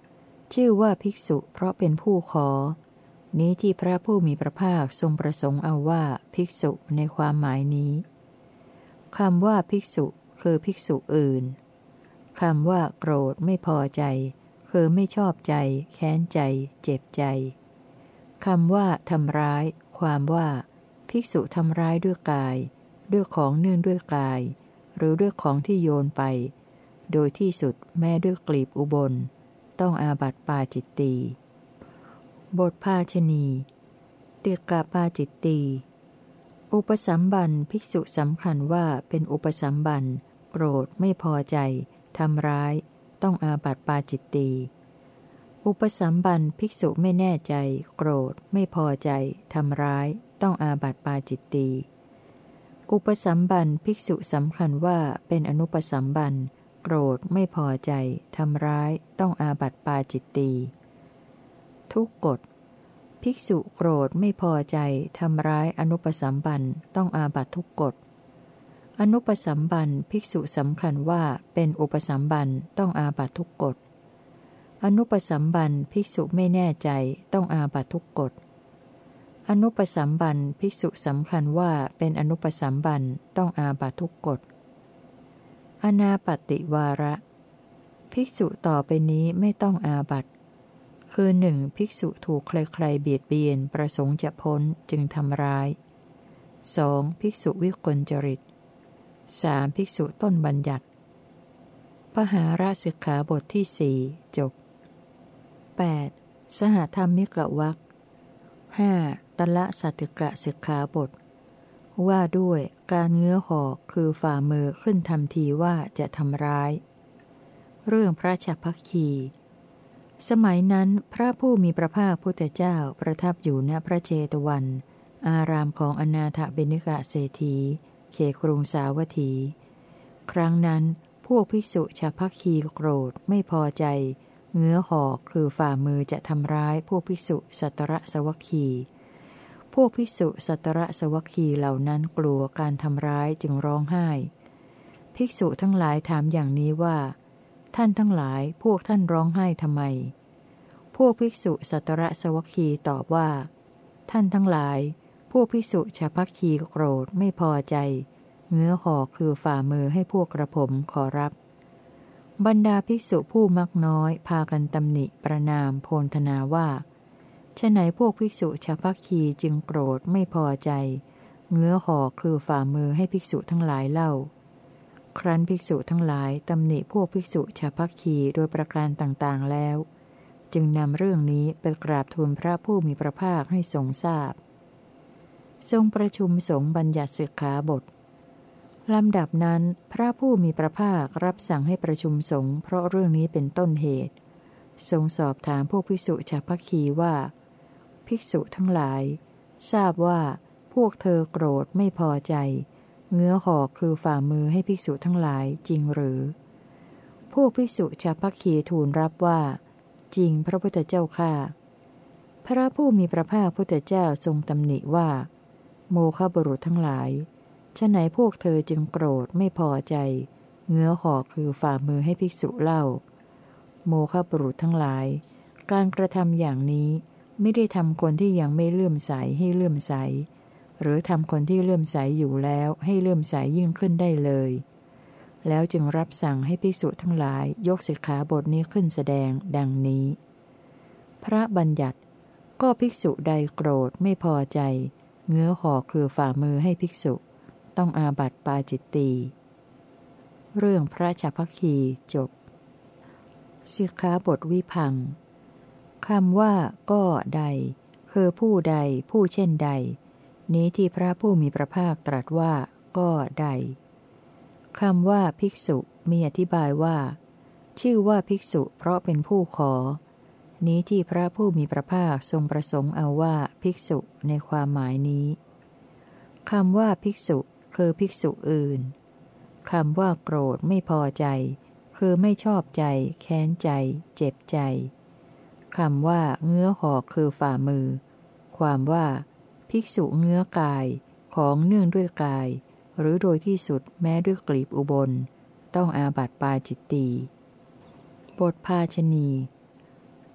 ชื่อว่าภิกษุเพราะเป็นผู้ขอนี้ที่พระผู้มีพระภาคทรงประสงค์เอาว่าภิกษุในความหมายนี้คำว่าภิกษุคือภิกษุอื่นคำว่าโกรธไม่พอใจคือไม่ชอบใจแค้นใจเจ็บใจคำว่าทำร้ายความว่าภิกษุทำร้ายด้วยกายด้วยของเนื่องด้วยกายหรือด้วยของที่โยนไปโดยที่สุดแม้ด้วยกลีบอุบลต้องอาบัติปาจิตตีบทภาชณีติกะปาจิตตีอุปสัมบันภิกษุสำคัญว่าเป็นอุปสัมบันโกรธไม่พอใจทำร้ายต้องอาบัติปาจิตตีอุปสัมบันภิกษุไม่แน่ใจโกรธไม่พอใจทำร้ายต้องอาบัติปาจิตตีอุปสัมบันภิกษุสำคัญว่าเป็นอนุปสัมบันโกรธไม่พอใจทำร้ายต้องอาบัติปาจิตตีทุกกฎภิกษุโกรธไม่พอใจทำร้ายอนุปสัมบันต้องอาบัติทุกกฎอนุปสัมบันภิกษุสำคัญว่าเป็นอุปสัมบันต้องอาบัติทุกกฎอนุปสัมบันภิกษุไม่แน่ใจต้องอาบัติทุกกฎอนุปสัมบันภิกษุสำคัญว่าเป็นอนุปสัมบันต้องอาบัติทุกกฎอนาปติวาระภิกษุต่อไปนี้ไม่ต้องอาบัติคือหนึ่งภิกษุถูกใครๆเบียดเบียนประสงค์จะพ้นจึงทำร้าย สอง. ภิกษุวิกลจริต สาม. ภิกษุต้นบัญญัติปหาราสิกขาบทที่สี่จบ แปด. สหธรรมิกวรรค ห้า. ตละสัตติกะสิกขาบทว่าด้วยการเงื้อหอกคือฝ่ามือขึ้นทำทีว่าจะทำร้ายเรื่องพระฉัพพคีสมัยนั้นพระผู้มีพระภาคพุทธเจ้าประทับอยู่ณพระเจตวันอารามของอนาถบิณฑิกะเศรษฐีเขตกรุงสาวัตถีครั้งนั้นพวกภิกษุฉัพพคีโกรธไม่พอใจเงื้อหอกคือฝ่ามือจะทำร้ายพวกภิกษุสัตตรสวัคคีพวกภิกษุสัตตรสวัคคีเหล่านั้นกลัวการทำร้ายจึงร้องไห้ภิกษุทั้งหลายถามอย่างนี้ว่าท่านทั้งหลายพวกท่านร้องไห้ทำไมพวกภิกษุสัตตรสวัคคีตอบว่าท่านทั้งหลายพวกภิกษุฉัพพคีโกรธไม่พอใจเงื้อหอกคือฝ่ามือให้พวกกระผมขอรับบรรดาภิกษุผู้มักน้อยพากันตำหนิประนามโพลธนาว่าฉะไหนพวกภิกษุฉัพพคีจึงโกรธไม่พอใจเงื้อหอกคือฝ่ามือให้ภิกษุทั้งหลายเล่าครั้นภิกษุทั้งหลายตำหนิพวกภิกษุฉัพพคีโดยประการต่างๆแล้วจึงนำเรื่องนี้ไปกราบทูลพระผู้มีพระภาคให้ทรงทราบทรงประชุมสงฆ์บัญญัติสิกขาบทลำดับนั้นพระผู้มีพระภาครับสั่งให้ประชุมสงฆ์เพราะเรื่องนี้เป็นต้นเหตุทรงสอบถามพวกภิกษุฉัพพคีว่าภิกษุทั้งหลายทราบว่าพวกเธอโกรธไม่พอใจเงื้อหอกคือฝ่ามือให้ภิกษุทั้งหลายจริงหรือพวกภิกษุฉัพพคีทูลรับว่าจริงพระพุทธเจ้าข้าพระผู้มีพระภาคพุทธเจ้าทรงตำหนิว่าโมฆะบุรุษทั้งหลายฉะไหนพวกเธอจึงโกรธไม่พอใจเงื้อหอกคือฝ่ามือให้ภิกษุเล่าโมฆะบุรุษทั้งหลายการกระทำอย่างนี้ไม่ได้ทำคนที่ยังไม่เลื่อมใสให้เลื่อมใสหรือทำคนที่เลื่อมใสอยู่แล้วให้เลื่อมใสยิ่งขึ้นได้เลยแล้วจึงรับสั่งให้ภิกษุทั้งหลายยกสิกขาบทนี้ขึ้นแสดงดังนี้พระบัญญัติก็ภิกษุใดโกรธไม่พอใจเงื้อหอกคือฝ่ามือให้ภิกษุต้องอาบัติปาจิตตีเรื่องพระฉัพพคีจบสิกขาบทวิพังค์คำว่าก็ใดคือผู้ใดผู้เช่นใดนี้ที่พระผู้มีพระภาคตรัสว่าก็ใดคำว่าภิกษุมีอธิบายว่าชื่อว่าภิกษุเพราะเป็นผู้ขอนี้ที่พระผู้มีพระภาคทรงประสงค์เอาว่าภิกษุในความหมายนี้คำว่าภิกษุคือภิกษุอื่นคำว่าโกรธไม่พอใจคือไม่ชอบใจแค้นใจเจ็บใจคำว่าเงื้อหอกคือฝ่ามือความว่าภิกษุเงื้อกายของเนื่องด้วยกายหรือโดยที่สุดแม้ด้วยกลีบอุบลต้องอาบัติปาจิตตีบทภาชณี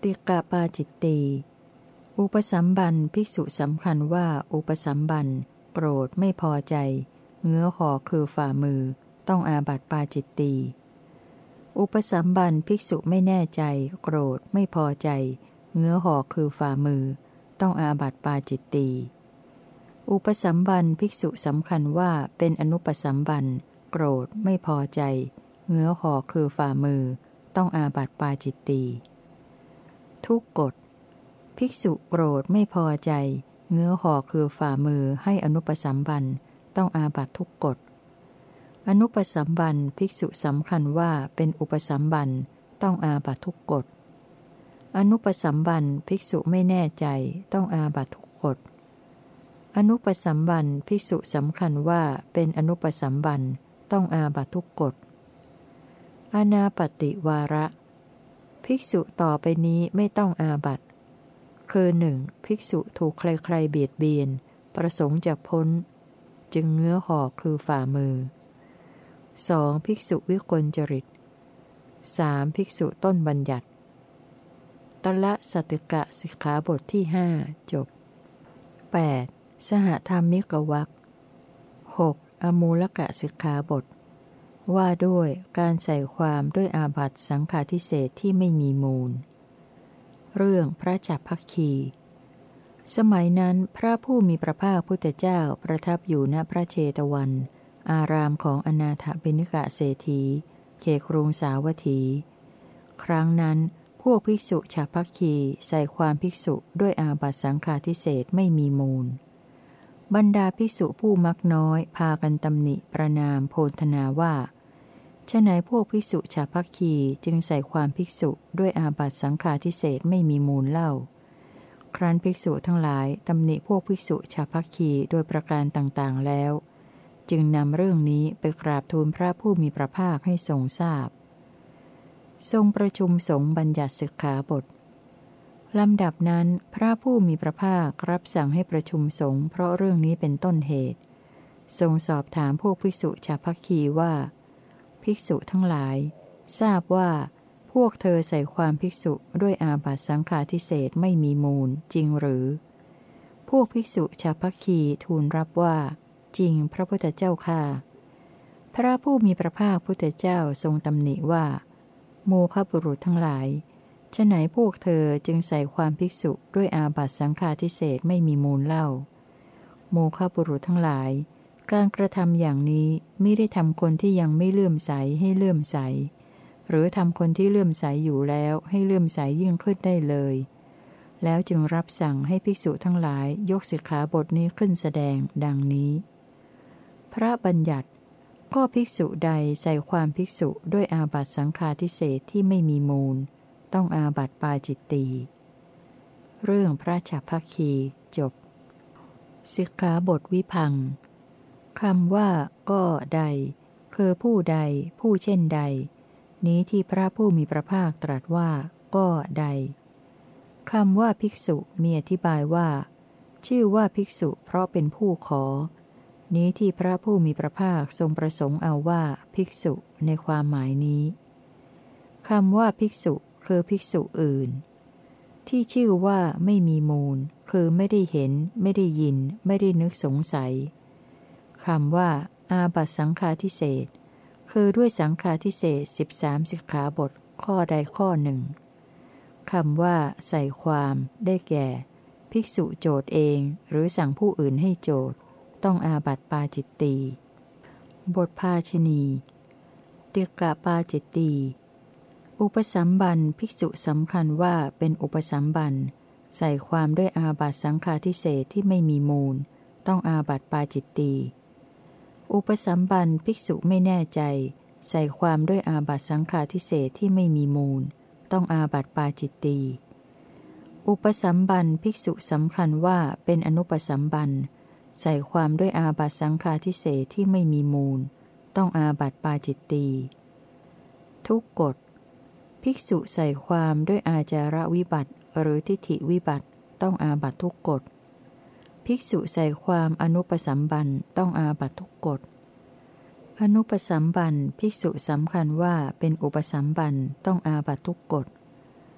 ติกะปาจิตตีอุปสัมบันภิกษุสำคัญว่าอุปสัมบันโกรธไม่พอใจเงื้อหอกคือฝ่ามือต้องอาบัติปาจิตตีอุปสัมบันภิกษุไม่แน่ใจโกรธไม่พอใจเงื้อหอกคือฝ่ามือต้องอาบัติปาจิตตีอุปสัมบันภิกษุสำคัญว่าเป็นอนุปสัมบันโกรธไม่พอใจเงื้อหอกคือฝ่ามือต้องอาบัติปาจิตตีทุกกฎภิกษุโกรธไม่พอใจเงื้อหอกคือฝ่ามือให้อนุปสัมบันต้องอาบัติทุกกฎอนุปสัมบันภิกษุสำคัญว่าเป็นอุปสัมบันต้องอาบัติทุกกฎอนุปสัมบันภิกษุไม่แน่ใจต้องอาบัติทุกกฎอนุปสัมบันภิกษุสำคัญว่าเป็นอนุปสัมบันต้องอาบัติทุกกฎอานาปฏิวาระภิกษุต่อไปนี้ไม่ต้องอาบัติคือหนึ่งภิกษุถูกใครๆเบียดเบียนประสงค์จะพ้นจึงเงื้อหอกคือฝ่ามือ สอง. ภิกษุวิกลจริต สาม. ภิกษุต้นบัญญัติตละสติกะสิกขาบทที่ห้าจบ แปด. สหธรรมิกวรรค หก. อมูลกะสิกขาบทว่าด้วยการใส่ความด้วยอาบัติสังฆาทิเศษที่ไม่มีมูลเรื่องพระจักภักคีสมัยนั้นพระผู้มีพระภาคพุทธเจ้าประทับอยู่ณพระเชตวันอารามของอนาถบิณฑิกเศรษฐีเขตกรุงสาวัตถีครั้งนั้นพวกภิกษุฉัพพคีใส่ความภิกษุด้วยอาบัติสังฆาทิเศษไม่มีมูลบรรดาภิกษุผู้มักน้อยพากันตำหนิประนามโพลธนาว่าฉะไหนพวกภิกษุฉัพพคีจึงใส่ความภิกษุด้วยอาบัติสังฆาทิเศษไม่มีมูลเล่าครั้นภิกษุทั้งหลายตำหนิพวกภิกษุฉัพพคีโดยประการต่างๆแล้วจึงนำเรื่องนี้ไปกราบทูลพระผู้มีพระภาคให้ทรงทราบทรงประชุมสงฆ์บัญญัติสิกขาบทลำดับนั้นพระผู้มีพระภาครับสั่งให้ประชุมสงฆ์เพราะเรื่องนี้เป็นต้นเหตุทรงสอบถามพวกภิกษุฉัพพคีว่าภิกษุทั้งหลายทราบว่าพวกเธอใส่ความภิกษุด้วยอาบัติสังฆาทิเศษไม่มีมูลจริงหรือพวกภิกษุฉัพพคีทูลรับว่าจริงพระพุทธเจ้าข้าพระผู้มีพระภาคพุทธเจ้าทรงตำหนิว่าโมฆะบุรุษทั้งหลายฉะไหนพวกเธอจึงใส่ความภิกษุด้วยอาบัติสังฆาทิเศษไม่มีมูลเล่าโมฆะบุรุษทั้งหลายการกระทำอย่างนี้ไม่ได้ทำคนที่ยังไม่เลื่อมใสให้เลื่อมใสหรือทำคนที่เลื่อมใสอยู่แล้วให้เลื่อมใสยิ่งขึ้นได้เลยแล้วจึงรับสั่งให้ภิกษุทั้งหลายยกสิกขาบทนี้ขึ้นแสดงดังนี้พระบัญญัติก็ภิกษุใดใส่ความภิกษุด้วยอาบัติสังฆาทิเศษที่ไม่มีมูลต้องอาบัติปาจิตตีเรื่องพระฉัพพคีจบสิกขาบทวิพังค์คำว่าก็ใดคือผู้ใดผู้เช่นใดนี้ที่พระผู้มีพระภาคตรัสว่าก็ใดคำว่าภิกษุมีอธิบายว่าชื่อว่าภิกษุเพราะเป็นผู้ขอนี้ที่พระผู้มีพระภาคทรงประสงค์เอาว่าภิกษุในความหมายนี้คำว่าภิกษุคือภิกษุอื่นที่ชื่อว่าไม่มีมูลคือไม่ได้เห็นไม่ได้ยินไม่ได้นึกสงสัยคำว่าอาบัติสังฆาทิเศษคือด้วยสังฆาทิเศษสิบสามสิกขาบทข้อใดข้อหนึ่งคำว่าใส่ความได้แก่ภิกษุโจทย์เองหรือสั่งผู้อื่นให้โจทย์ต้องอาบัติปาจิตตีบทภาชณีติกะปาจิตตีอุปสัมบันภิกษุสำคัญว่าเป็นอุปสัมบันใส่ความด้วยอาบัติสังฆาทิเศษที่ไม่มีมูลต้องอาบัติปาจิตตีอุปสัมบันภิกษุไม่แน่ใจใส่ความด้วยอาบัติสังฆาทิเศษที่ไม่มีมูลต้องอาบัติปาจิตตีอุปสัมบันภิกษุสำคัญว่าเป็นอนุปสัมบันใส่ความด้วยอาบัติสังฆาทิเศษที่ไม่มีมูลต้องอาบัติปาจิตตีทุกกฎภิกษุใส่ความด้วยอาจาระวิบัติหรือทิฏฐิวิบัติต้องอาบัติทุกกฎภิกษุใส่ความอนุปสัมบันต้องอาบัติทุกกฎอนุปสัมบันภิกษุสำคัญว่าเป็นอุปสัมบันต้องอาบัติทุกกฎ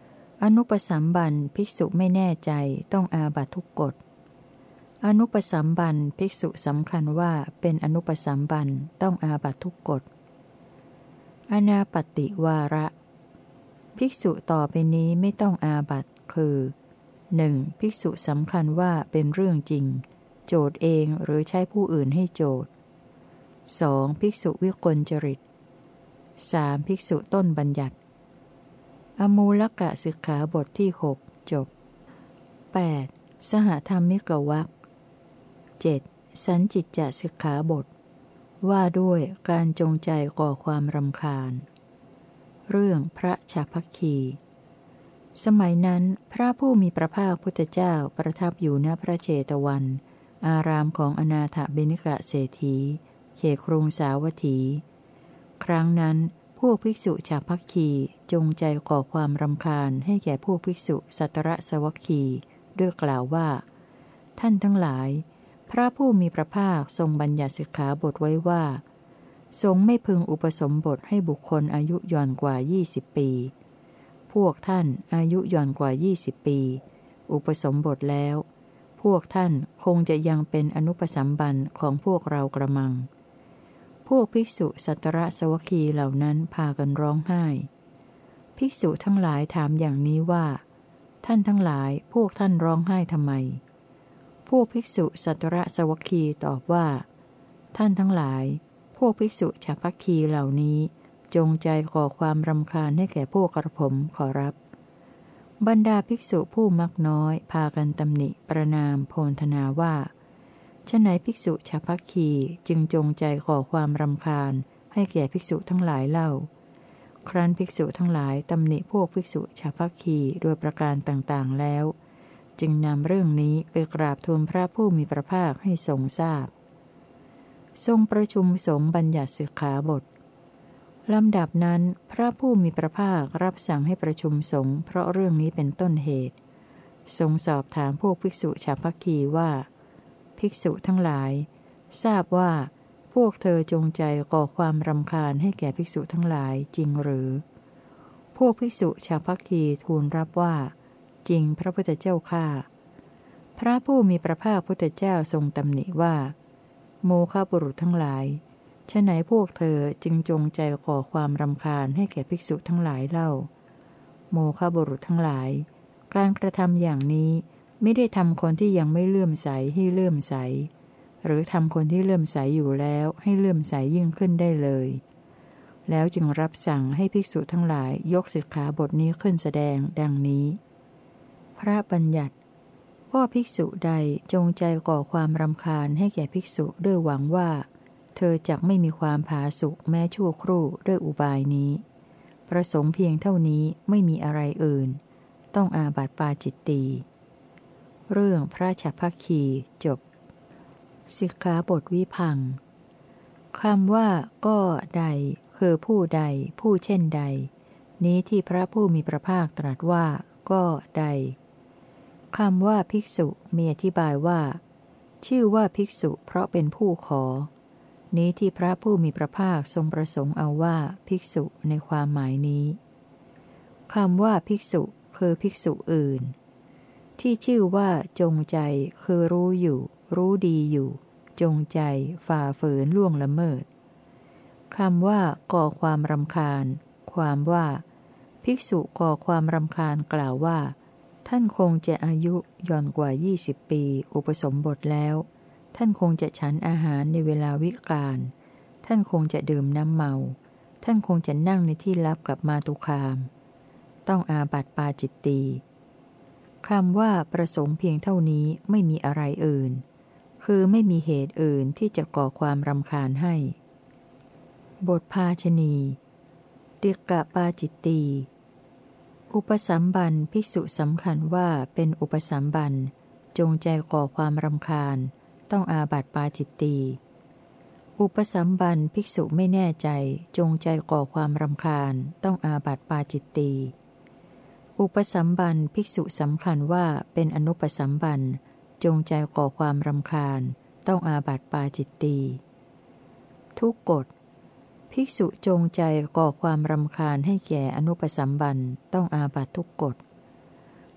อนุปสัมบันภิกษุไม่แน่ใจต้องอาบัตทุกกฎอนุปสัมบันภิกษุสำคัญว่าเป็นอนุปสัมบันต้องอาบัตทุกกฎอนาปติวาระภิกษุต่อไปนี้ไม่ต้องอาบัตคือ หนึ่ง. ภิกษุสำคัญว่าเป็นเรื่องจริงโจทย์เองหรือใช้ผู้อื่นให้โจทย์ สอง. ภิกษุวิกลจริต สาม. ภิกษุต้นบัญญัติอมูลกะสิกขาบทที่หกจบ แปด. สหธรรมิกวรรค เจ็ด. สันจิจจสิกขาบทว่าด้วยการจงใจก่อความรำคาญเรื่องพระฉัพพคี สมัยนั้นพระผู้มีพระภาคพุทธเจ้าประทับอยู่ณพระเชตวัน อารามของอนาถบิณฑิกเศรษฐีเขตกรุงสาวัตถี ครั้งนั้นพวกภิกษุฉัพพคีจงใจก่อความรำคาญให้แก่พวกภิกษุสัตตรสวัคคีด้วยกล่าวว่าท่านทั้งหลายพระผู้มีพระภาคทรงบัญญัติสิกขาบทไว้ว่าทรงไม่พึงอุปสมบทให้บุคคลอายุย่อนกว่ายี่สิบปีพวกท่านอายุย่อนกว่ายี่สิบปีอุปสมบทแล้วพวกท่านคงจะยังเป็นอนุปสัมบันของพวกเรากระมังพวกภิกษุสัตตรสวัคคีเหล่านั้นพากันร้องไห้ภิกษุทั้งหลายถามอย่างนี้ว่าท่านทั้งหลายพวกท่านร้องไห้ทำไมพวกภิกษุสัตตรสวัคคีตอบว่าท่านทั้งหลายพวกภิกษุฉัพพคีเหล่านี้จงใจก่อความรำคาญให้แก่พวกกระผมขอรับบรรดาภิกษุผู้มักน้อยพากันตำหนิประนามโพลธนาว่าฉะไหนภิกษุฉัพพคีจึงจงใจก่อความรำคาญให้แก่ภิกษุทั้งหลายเล่าครั้นภิกษุทั้งหลายตำหนิพวกภิกษุฉัพพคีโดยประการต่างๆแล้วจึงนำเรื่องนี้ไปกราบทูลพระผู้มีพระภาคให้ทรงทราบทรงประชุมสงฆ์บัญญัติสิกขาบทลำดับนั้นพระผู้มีพระภาครับสั่งให้ประชุมสงฆ์เพราะเรื่องนี้เป็นต้นเหตุทรงสอบถามพวกภิกษุฉัพพคีว่าภิกษุทั้งหลายทราบว่าพวกเธอจงใจก่อความรำคาญให้แก่ภิกษุทั้งหลายจริงหรือพวกภิกษุฉัพพคีทูลรับว่าจริงพระพุทธเจ้าข้าพระผู้มีพระภาคพุทธเจ้าทรงตำหนิว่าโมฆะบุรุษทั้งหลายฉะไหนพวกเธอจึงจงใจก่อความรำคาญให้แก่ภิกษุทั้งหลายเล่าโมฆะบุรุษทั้งหลายการกระทำอย่างนี้ไม่ได้ทำคนที่ยังไม่เลื่อมใสให้เลื่อมใสหรือทำคนที่เลื่อมใสอยู่แล้วให้เลื่อมใสยิ่งขึ้นได้เลยแล้วจึงรับสั่งให้ภิกษุทั้งหลายยกสิกขาบทนี้ขึ้นแสดงดังนี้พระบัญญัติก็ภิกษุใดจงใจก่อความรำคาญให้แก่ภิกษุด้วยหวังว่าเธอจักไม่มีความผาสุกแม้ชั่วครู่ด้วยอุบายนี้ประสงค์เพียงเท่านี้ไม่มีอะไรอื่นต้องอาบัติปาจิตตีเรื่องพระฉัพพคีจบสิกขาบทวิพังค์คำว่าก็ใดคือผู้ใดผู้เช่นใดนี้ที่พระผู้มีพระภาคตรัสว่าก็ใดคำว่าภิกษุมีอธิบายว่าชื่อว่าภิกษุเพราะเป็นผู้ขอนี้ที่พระผู้มีพระภาคทรงประสงค์เอาว่าภิกษุในความหมายนี้คำว่าภิกษุคือภิกษุอื่นที่ชื่อว่าจงใจคือรู้อยู่รู้ดีอยู่จงใจฝ่าฝืนล่วงละเมิดคำว่าก่อความรำคาญความว่าภิกษุก่อความรำคาญกล่าวว่าท่านคงจะอายุย่อนกว่ายี่สิบปีอุปสมบทแล้วท่านคงจะฉันอาหารในเวลาวิกาลท่านคงจะดื่มน้ำเมาท่านคงจะนั่งในที่ลับกับมาตุคามต้องอาบัติปาจิตตีคำว่าประสงค์เพียงเท่านี้ไม่มีอะไรอื่นคือไม่มีเหตุอื่นที่จะก่อความรำคาญให้บทภาชณีติกะปาจิตตีอุปสัมบันภิกษุสำคัญว่าเป็นอุปสัมบันจงใจก่อความรำคาญต้องอาบัติปาจิตตีอุปสัมบันภิกษุไม่แน่ใจจงใจก่อความรำคาญต้องอาบัติปาจิตตีอุปสัมบันภิกษุสำคัญว่าเป็นอนุปสัมบันจงใจก่อความรำคาญต้องอาบัติปาจิตตีทุกกฎภิกษุจงใจก่อความรำคาญให้แก่อนุปสัมบันต้องอาบัติทุกกฎ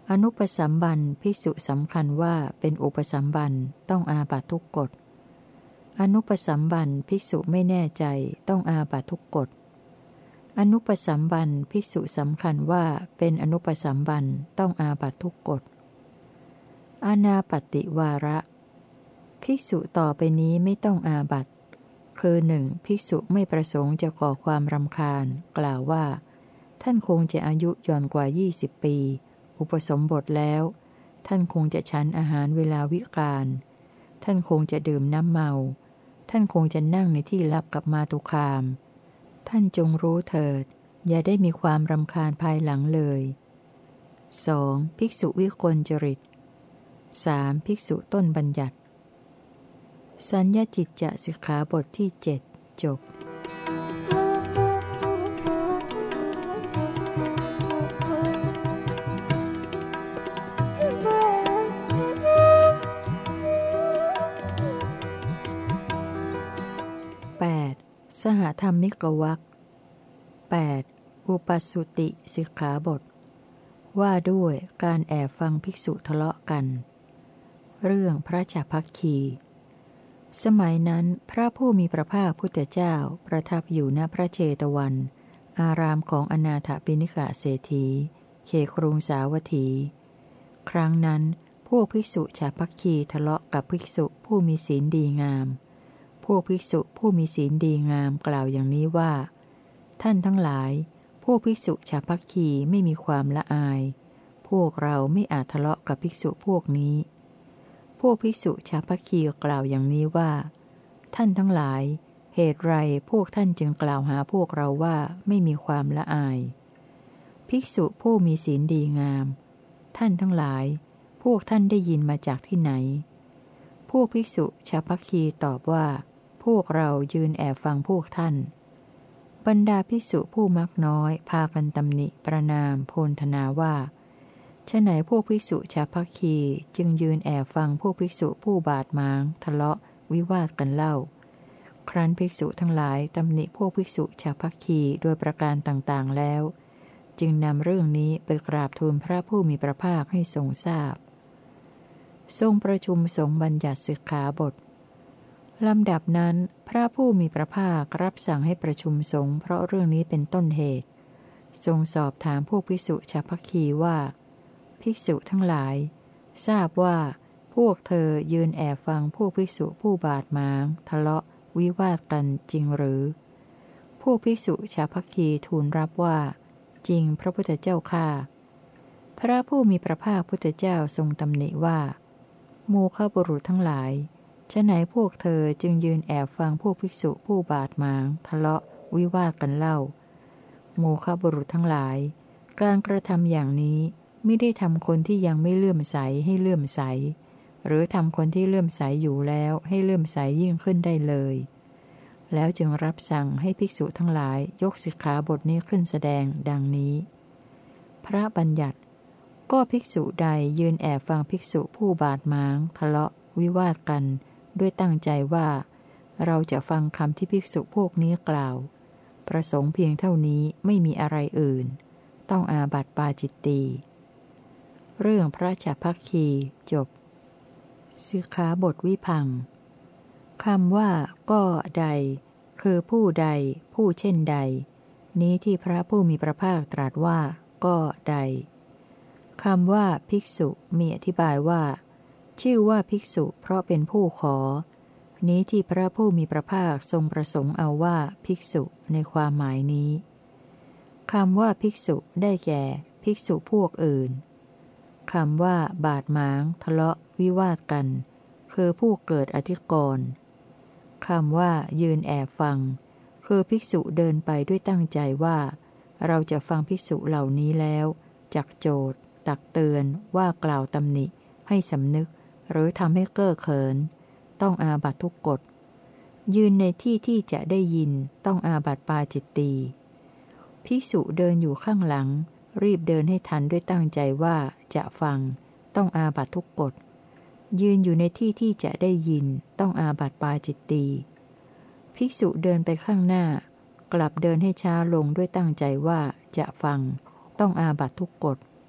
อนุปสัมบันภิกษุสำคัญว่าเป็นอุปสัมบันต้องอาบัตทุกกฎอนุปสัมบันภิกษุไม่แน่ใจต้องอาบัตทุกกฎอนุปสัมบันภิกษุสำคัญว่าเป็นอนุปสัมบันต้องอาบัตทุกกฎอานาปฏิวาระภิกษุต่อไปนี้ไม่ต้องอาบัตคือหนึ่งภิกษุไม่ประสงค์จะก่อความรำคาญกล่าวว่าท่านคงจะอายุย่อนกว่ายี่สิบปีอุปสมบทแล้วท่านคงจะฉันอาหารเวลาวิกาลท่านคงจะดื่มน้ำเมาท่านคงจะนั่งในที่ลับกับมาตุคามท่านจงรู้เถิดอย่าได้มีความรำคาญภายหลังเลย สอง. ภิกษุวิกลจริต สาม. ภิกษุต้นบัญญัติสัญญจิตจะสิกขาบทที่เจ็ดจบสหธรรมิกวรรค แปด. อุปสุติสิกขาบทว่าด้วยการแอบฟังภิกษุทะเลาะกันเรื่องพระฉัพพคี สมัยนั้นพระผู้มีพระภาคพุทธเจ้าประทับอยู่ณพระเชตวันอารามของอนาถปิณกเศรษฐีเขตกรุงสาวัตถีครั้งนั้นพวกภิกษุฉัพพคีทะเลาะกับภิกษุผู้มีศีลดีงามพวกภิกษุผู้มีศีลดีงามกล่าวอย่างนี้ว่าท่านทั้งหลายพวกภิกษุฉัพพคีไม่มีความละอายพวกเราไม่อาจทะเลาะกับภิกษุพวกนี้พวกภิกษุฉัพพคีกล่าวอย่างนี้ว่าท่านทั้งหลายเหตุไรพวกท่านจึงกล่าวหาพวกเราว่าไม่มีความละอายภิกษุผู้มีศีลดีงามท่านทั้งหลายพวกท่านได้ยินมาจากที่ไหนพวกภิกษุฉัพพคีตอบว่าพวกเรายืนแอบฟังพวกท่านบรรดาภิกษุผู้มักน้อยพากันตำหนิประนามโพลธนาว่าฉะไหนพวกภิกษุฉัพพคีจึงยืนแอบฟังพวกภิกษุผู้บาดหมางทะเลาะวิวาทกันเล่าครั้นภิกษุทั้งหลายตำหนิพวกภิกษุฉัพพคีโดยประการต่างๆแล้วจึงนำเรื่องนี้ไปกราบทูลพระผู้มีพระภาคให้ทรงทราบทรงประชุมสงฆ์บัญญัติสิกขาบทลำดับนั้นพระผู้มีพระภาครับสั่งให้ประชุมสงฆ์เพราะเรื่องนี้เป็นต้นเหตุทรงสอบถามพวกภิกษุฉัพพคีว่าภิกษุทั้งหลายทราบว่าพวกเธอยืนแอบฟังพวกภิกษุผู้บาดหมางทะเลาะวิวาทกันจริงหรือพวกภิกษุฉัพพคีทูลรับว่าจริงพระพุทธเจ้าข้าพระผู้มีพระภาคพุทธเจ้าทรงตำหนิว่าโมฆะบุรุษทั้งหลายฉะไหนพวกเธอจึงยืนแอบฟังพวกภิกษุผู้บาดหมางทะเลาะวิวาทกันเล่าโมฆะบุรุษทั้งหลายการกระทำอย่างนี้ไม่ได้ทำคนที่ยังไม่เลื่อมใสให้เลื่อมใสหรือทำคนที่เลื่อมใสอยู่แล้วให้เลื่อมใสยิ่งขึ้นได้เลยแล้วจึงรับสั่งให้ภิกษุทั้งหลายยกสิกขาบทนี้ขึ้นแสดงดังนี้พระบัญญัติก็ภิกษุใดยืนแอบฟังภิกษุผู้บาดหมางทะเลาะวิวาทกันด้วยตั้งใจว่าเราจะฟังคำที่ภิกษุพวกนี้กล่าวประสงค์เพียงเท่านี้ไม่มีอะไรอื่นต้องอาบัติปาจิตตีเรื่องพระฉัพพคีจบสิกขาบทวิพังค์คำว่าก็ใดคือผู้ใดผู้เช่นใดนี้ที่พระผู้มีพระภาคตรัสว่าก็ใดคำว่าภิกษุมีอธิบายว่าชื่อว่าภิกษุเพราะเป็นผู้ขอนี้ที่พระผู้มีพระภาคทรงประสงค์เอาว่าภิกษุในความหมายนี้คำว่าภิกษุได้แก่ภิกษุพวกอื่นคำว่าบาดหมางทะเลาะวิวาทกันคือผู้เกิดอธิกรณ์คำว่ายืนแอบฟังคือภิกษุเดินไปด้วยตั้งใจว่าเราจะฟังภิกษุเหล่านี้แล้วจักโจทย์ตักเตือนว่ากล่าวตำหนิให้สำนึกหรือทำให้เก้อเขินต้องอาบัตทุกกฎยืนในที่ที่จะได้ยินต้องอาบัติปาจิตตีภิกษุเดินอยู่ข้างหลังรีบเดินให้ทันด้วยตั้งใจว่าจะฟังต้องอาบัตทุกกฎยืนอยู่ในที่ที่จะได้ยินต้องอาบัติปาจิตตีภิกษุเดินไปข้างหน้ากลับเดินให้ช้าลงด้วยตั้งใจว่าจะฟังต้องอาบัตทุกกฎ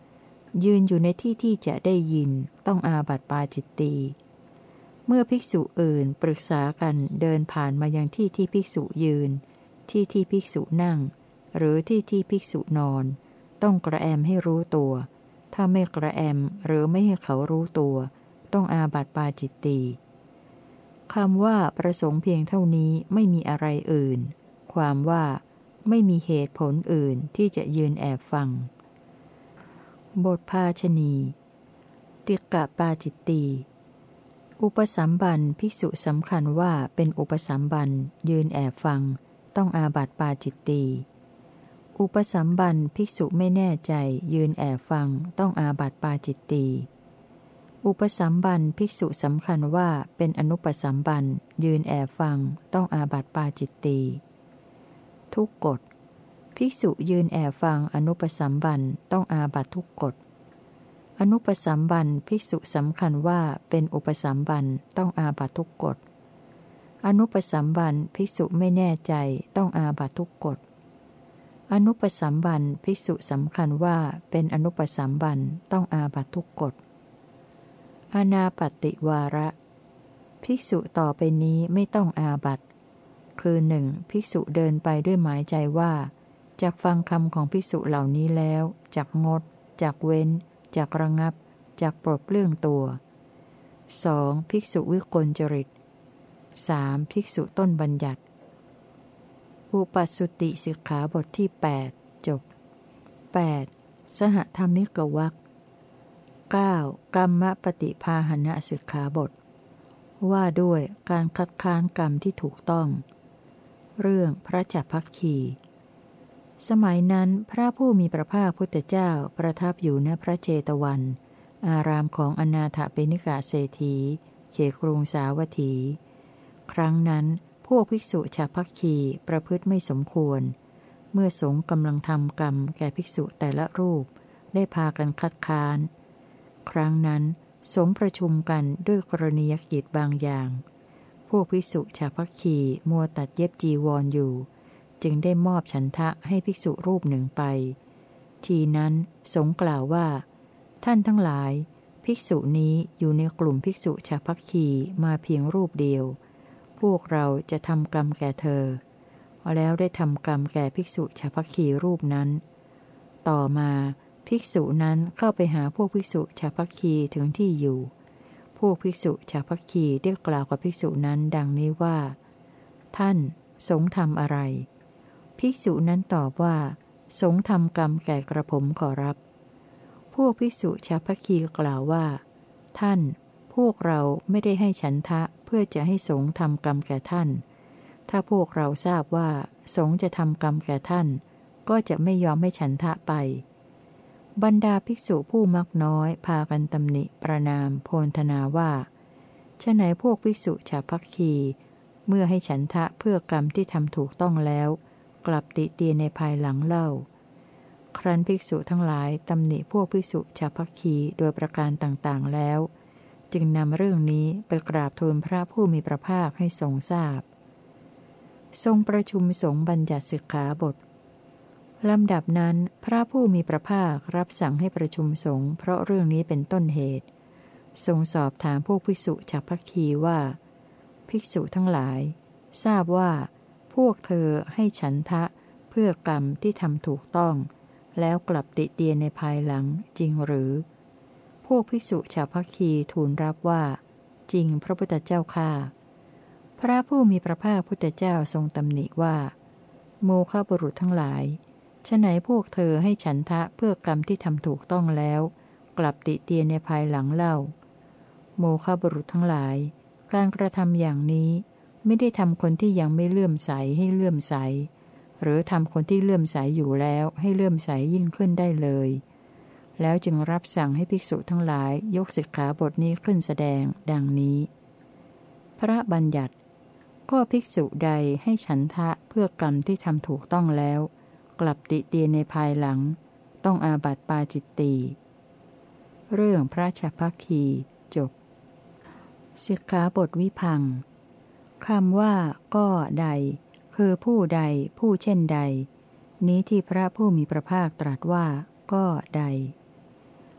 ยืนอยู่ในที่ที่จะได้ยินต้องอาบัติปาจิตตีเมื่อภิกษุอื่นปรึกษากันเดินผ่านมายังที่ที่ภิกษุยืนที่ที่ภิกษุนั่งหรือที่ที่ภิกษุนอนต้องกระแอมให้รู้ตัวถ้าไม่กระแอมหรือไม่ให้เขารู้ตัวต้องอาบัติปาจิตตีคำว่าประสงค์เพียงเท่านี้ไม่มีอะไรอื่นความว่าไม่มีเหตุผลอื่นที่จะยืนแอบฟังบทภาชณีติกะปาจิตตีอุปสัมบันภิกษุสำคัญว่าเป็นอุปสัมบันยืนแอบฟังต้องอาบัติปาจิตตีอุปสัมบันภิกษุไม่แน่ใจยืนแอบฟังต้องอาบัติปาจิตตีอุปสัมบันภิกษุสำคัญว่าเป็นอนุปสัมบันยืนแอบฟังต้องอาบัติปาจิตตีทุกกฎภิกษุยืนแอบฟังอนุปสัมบันต้องอาบัติทุกกฎอนุปสัมบันภิกษุสำคัญว่าเป็นอุปสัมบันต้องอาบัติทุกกฎอนุปสัมบันภิกษุไม่แน่ใจต้องอาบัติทุกกฎอนุปสัมบันภิกษุสำคัญว่าเป็นอนุปสัมบันต้องอาบัติทุกกฎอานาปติวาระภิกษุต่อไปนี้ไม่ต้องอาบัติคือหนึ่งภิกษุเดินไปด้วยหมายใจว่าจากฟังคำของภิกษุเหล่านี้แล้วจากงดจากเว้นจากระงับจากปลดเปลื้องตัว สอง. ภิกษุวิกลจริต สาม. ภิกษุต้นบัญญัติอุปัสสุติสิกขาบทที่ แปด จบ แปด. สหธรรมิกวรรค เก้า. กัมมปฏิภาหณสิกขาบทว่าด้วยการคัดค้านกรรมที่ถูกต้องเรื่องพระจักภักคีสมัยนั้นพระผู้มีพระภาคพุทธเจ้าประทับอยู่ณพระเจตวันอารามของอนาถปิณกเศรษฐีเขตกรุงสาวัตถีครั้งนั้นพวกภิกษุฉัพพคีประพฤติไม่สมควรเมื่อสงฆ์กำลังทำกรรมแก่ภิกษุแต่ละรูปได้พากันคัดค้านครั้งนั้นสงฆ์ประชุมกันด้วยกรณียกิจบางอย่างพวกภิกษุฉัพพคีมัวตัดเย็บจีวร อ, อยู่จึงได้มอบฉันทะให้ภิกษุรูปหนึ่งไปทีนั้นสงฆ์กล่าวว่าท่านทั้งหลายภิกษุนี้อยู่ในกลุ่มภิกษุฉัพพคีมาเพียงรูปเดียวพวกเราจะทำกรรมแก่เธอแล้วได้ทำกรรมแก่ภิกษุฉัพพคีรูปนั้นต่อมาภิกษุนั้นเข้าไปหาพวกภิกษุฉัพพคีถึงที่อยู่พวกภิกษุฉัพพคีได้กล่าวกับภิกษุนั้นดังนี้ว่าท่านสงฆ์ทำอะไรภิกษุนั้นตอบว่าสงฆ์ทำกรรมแก่กระผมขอรับพวกภิกษุฉัพพคีกล่าวว่าท่านพวกเราไม่ได้ให้ฉันทะเพื่อจะให้สงฆ์ทำกรรมแก่ท่านถ้าพวกเราทราบว่าสงฆ์จะทำกรรมแก่ท่านก็จะไม่ยอมให้ฉันทะไปบรรดาภิกษุผู้มักน้อยพากันตำหนิประนามโพลธนาว่าฉะไหนพวกภิกษุฉัพพคีเมื่อให้ฉันทะเพื่อกรรมที่ทำถูกต้องแล้วกลับติเตียนในภายหลังเล่าครั้นภิกษุทั้งหลายตำหนิพวกภิกษุฉัพพคีโดยประการต่างๆแล้วจึงนำเรื่องนี้ไปกราบทูลพระผู้มีพระภาคให้ทรงทราบทรงประชุมสงฆ์บัญญัติสิกขาบทลำดับนั้นพระผู้มีพระภาครับสั่งให้ประชุมสงฆ์เพราะเรื่องนี้เป็นต้นเหตุทรงสอบถามพวกภิกษุฉัพพคีว่าภิกษุทั้งหลายทราบว่าพวกเธอให้ฉันทะเพื่อกรรมที่ทำถูกต้องแล้วกลับติเตียนในภายหลังจริงหรือพวกภิกษุฉัพพคีทูลรับว่าจริงพระพุทธเจ้าข้าพระผู้มีพระภาคพุทธเจ้าทรงตำหนิว่าโมฆะบุรุษทั้งหลายฉะไหนพวกเธอให้ฉันทะเพื่อกรรมที่ทำถูกต้องแล้วกลับติเตียนในภายหลังเล่าโมฆะบุรุษทั้งหลายการกระทำอย่างนี้ไม่ได้ทำคนที่ยังไม่เลื่อมใสให้เลื่อมใสหรือทำคนที่เลื่อมใสอยู่แล้วให้เลื่อมใสยิ่งขึ้นได้เลยแล้วจึงรับสั่งให้ภิกษุทั้งหลายยกสิกขาบทนี้ขึ้นแสดงดังนี้พระบัญญัติก็ภิกษุใดให้ฉันทะเพื่อกรรมที่ทำถูกต้องแล้วกลับติเตียนในภายหลังต้องอาบัติปาจิตตีเรื่องพระฉัพพคีจบสิกขาบทวิพังค์คำว่าก็ใดคือผู้ใดผู้เช่นใดนี้ที่พระผู้มีพระภาคตรัสว่าก็ใด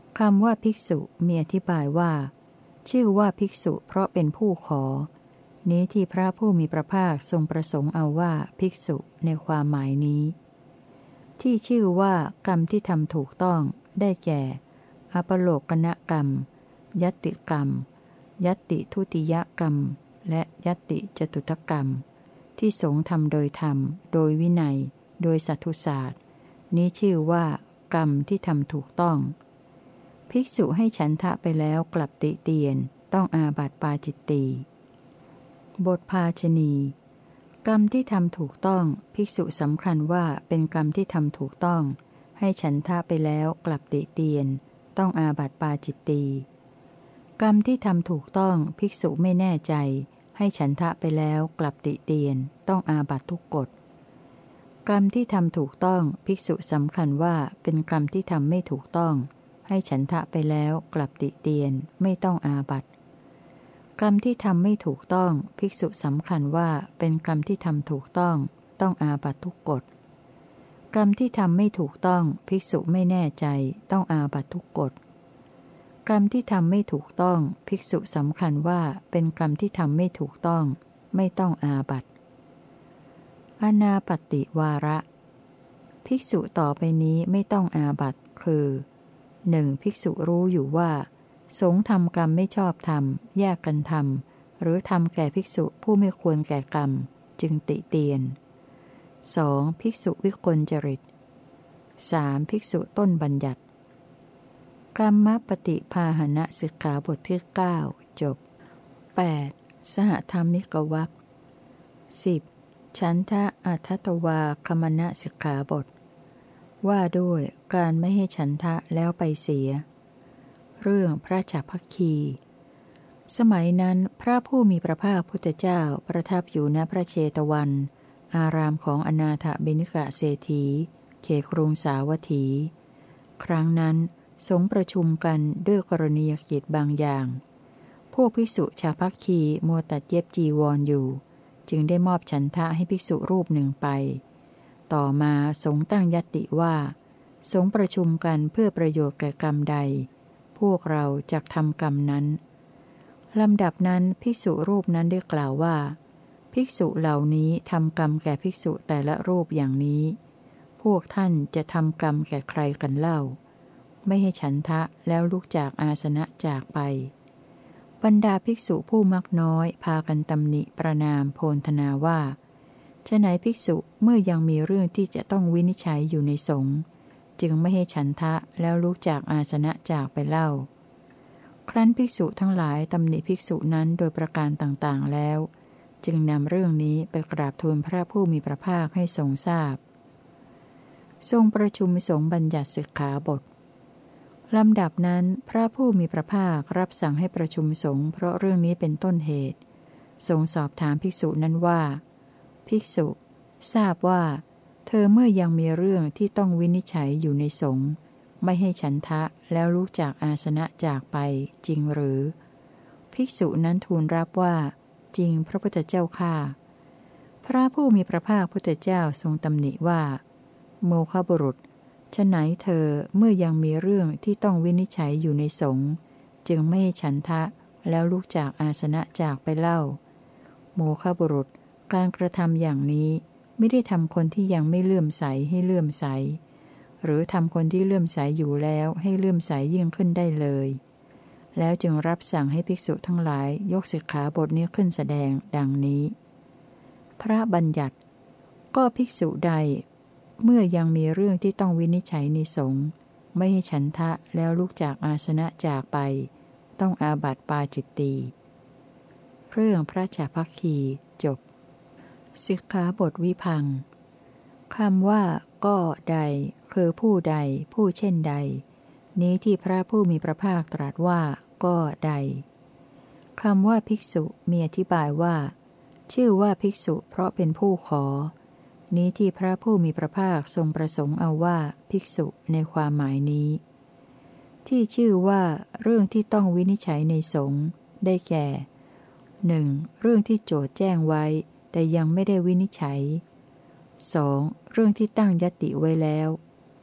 คำว่าภิกษุมีอธิบายว่าชื่อว่าภิกษุเพราะเป็นผู้ขอนี้ที่พระผู้มีพระภาคทรงประสงค์เอาว่าภิกษุในความหมายนี้ที่ชื่อว่ากรรมที่ทำถูกต้องได้แก่อปโลกนกรรมยัตติกรรมยัตติทุติยกรรมและยัตติจตุตกรรมที่สงฆ์ทำโดยธรรมโดยวินัยโดยสัตถุศาสตร์นี้ชื่อว่ากรรมที่ทำถูกต้องภิกษุให้ฉันทะไปแล้วกลับติเตียนต้องอาบัติปาจิตตีบทภาชณีกรรมที่ทำถูกต้องภิกษุสำคัญว่าเป็นกรรมที่ทำถูกต้องให้ฉันทะไปแล้วกลับติเตียนต้องอาบัติปาจิตตีกรรมที่ทำถูกต้องภิกษุไม่แน่ใจให้ฉันทะไปแล้วกลับติเตียนต้องอาบัติทุกกฎกรรมที่ทำถูกต้องภิกษุสำคัญว่าเป็นกรรมที่ทำไม่ถูกต้องให้ฉันทะไปแล้วกลับติเตียนไม่ต้องอาบัติกรรมที่ทำไม่ถูกต้องภิกษุสำคัญว่าเป็นกรรมที่ทำถูกต้องต้องอาบัติทุกกฎกรรมที่ทำไม่ถูกต้องภิกษุไม่แน่ใจต้องอาบัติทุกกฎกรรมที่ทำไม่ถูกต้องภิกษุสำคัญว่าเป็นกรรมที่ทำไม่ถูกต้องไม่ต้องอาบัติอนาปติวาระภิกษุต่อไปนี้ไม่ต้องอาบัติคือหนึ่งภิกษุรู้อยู่ว่าสงฆ์ทำกรรมไม่ชอบธรรมแยกกันทำหรือทำแก่ภิกษุผู้ไม่ควรแก่กรรมจึงติเตียน สอง. ภิกษุวิกลจริต สาม. ภิกษุต้นบัญญัติกรรมปฏิภาหณสิกขาบทที่เก้าจบ แปด. สหธรรมิกวรรค สิบ. ฉันทะอัทตวาคมนสิกขาบทว่าด้วยการไม่ให้ฉันทะแล้วไปเสียเรื่องพระฉัพพคี สมัยนั้นพระผู้มีพระภาคพุทธเจ้าประทับอยู่ณพระเชตวัน อารามของอนาถบิณฑิกเศรษฐีเขตกรุงสาวัตถี ครั้งนั้นสงฆ์ประชุมกันด้วยกรณียกิจบางอย่างพวกภิกษุฉัพพคีมัวตัดเย็บจีวร อ, อยู่จึงได้มอบฉันทะให้ภิกษุรูปหนึ่งไปต่อมาสงฆ์ตั้งญัตติว่าสงฆ์ประชุมกันเพื่อประโยชน์แก่กรรมใดพวกเราจักทำกรรมนั้นลำดับนั้นภิกษุรูปนั้นได้กล่าวว่าภิกษุเหล่านี้ทำกรรมแก่ภิกษุแต่ละรูปอย่างนี้พวกท่านจะทำกรรมแก่ใครกันเล่าไม่ให้ฉันทะแล้วลุกจากอาสนะจากไปบรรดาภิกษุผู้มักน้อยพากันตำหนิประณามโพลธนาว่าฉะไหนภิกษุเมื่อยังมีเรื่องที่จะต้องวินิจฉัยอยู่ในสงฆ์จึงไม่ให้ฉันทะแล้วลุกจากอาสนะจากไปเล่าครั้นภิกษุทั้งหลายตำหนิภิกษุนั้นโดยประการต่างๆแล้วจึงนำเรื่องนี้ไปกราบทูลพระผู้มีพระภาคให้ทรงทราบทรงประชุมสงฆ์บัญญัติสิกขาบทลำดับนั้นพระผู้มีพระภาครับสั่งให้ประชุมสงฆ์เพราะเรื่องนี้เป็นต้นเหตุทรงสอบถามภิกษุนั้นว่าภิกษุทราบว่าเธอเมื่อยังมีเรื่องที่ต้องวินิจฉัยอยู่ในสงฆ์ไม่ให้ฉันทะแล้วลุกจากอาสนะจากไปจริงหรือภิกษุนั้นทูลรับว่าจริงพระพุทธเจ้าข้าพระผู้มีพระภาคพุทธเจ้าทรงตำหนิว่าโมฆะบุรุษฉะไหนเธอเมื่อยังมีเรื่องที่ต้องวินิจฉัยอยู่ในสงฆ์จึงไม่ให้ฉันทะแล้วลุกจากอาสนะจากไปเล่าโมฆะบุรุษการกระทำอย่างนี้ไม่ได้ทำคนที่ยังไม่เลื่อมใสให้เลื่อมใสหรือทำคนที่เลื่อมใสอยู่แล้วให้เลื่อมใสยิ่งขึ้นได้เลยแล้วจึงรับสั่งให้ภิกษุทั้งหลายยกสิกขาบทนี้ขึ้นแสดงดังนี้พระบัญญัติก็ภิกษุใดเมื่อยังมีเรื่องที่ต้องวินิจฉัยในสงฆ์ไม่ให้ฉันทะแล้วลุกจากอาสนะจากไปต้องอาบัติปาจิตตีเรื่องพระฉัพพคีจบสิกขาบทวิพังค์คำว่าก็ใดคือผู้ใดผู้เช่นใดนี้ที่พระผู้มีพระภาคตรัสว่าก็ใดคำว่าภิกษุมีอธิบายว่าชื่อว่าภิกษุเพราะเป็นผู้ขอนี้ที่พระผู้มีพระภาคทรงประสงค์เอาว่าภิกษุในความหมายนี้ที่ชื่อว่าเรื่องที่ต้องวินิจฉัยในสงฆ์ได้แก่หนึ่งเรื่องที่โจทย์แจ้งไว้แต่ยังไม่ได้วินิจฉัย สอง. เรื่องที่ตั้งญัตติไว้แล้ว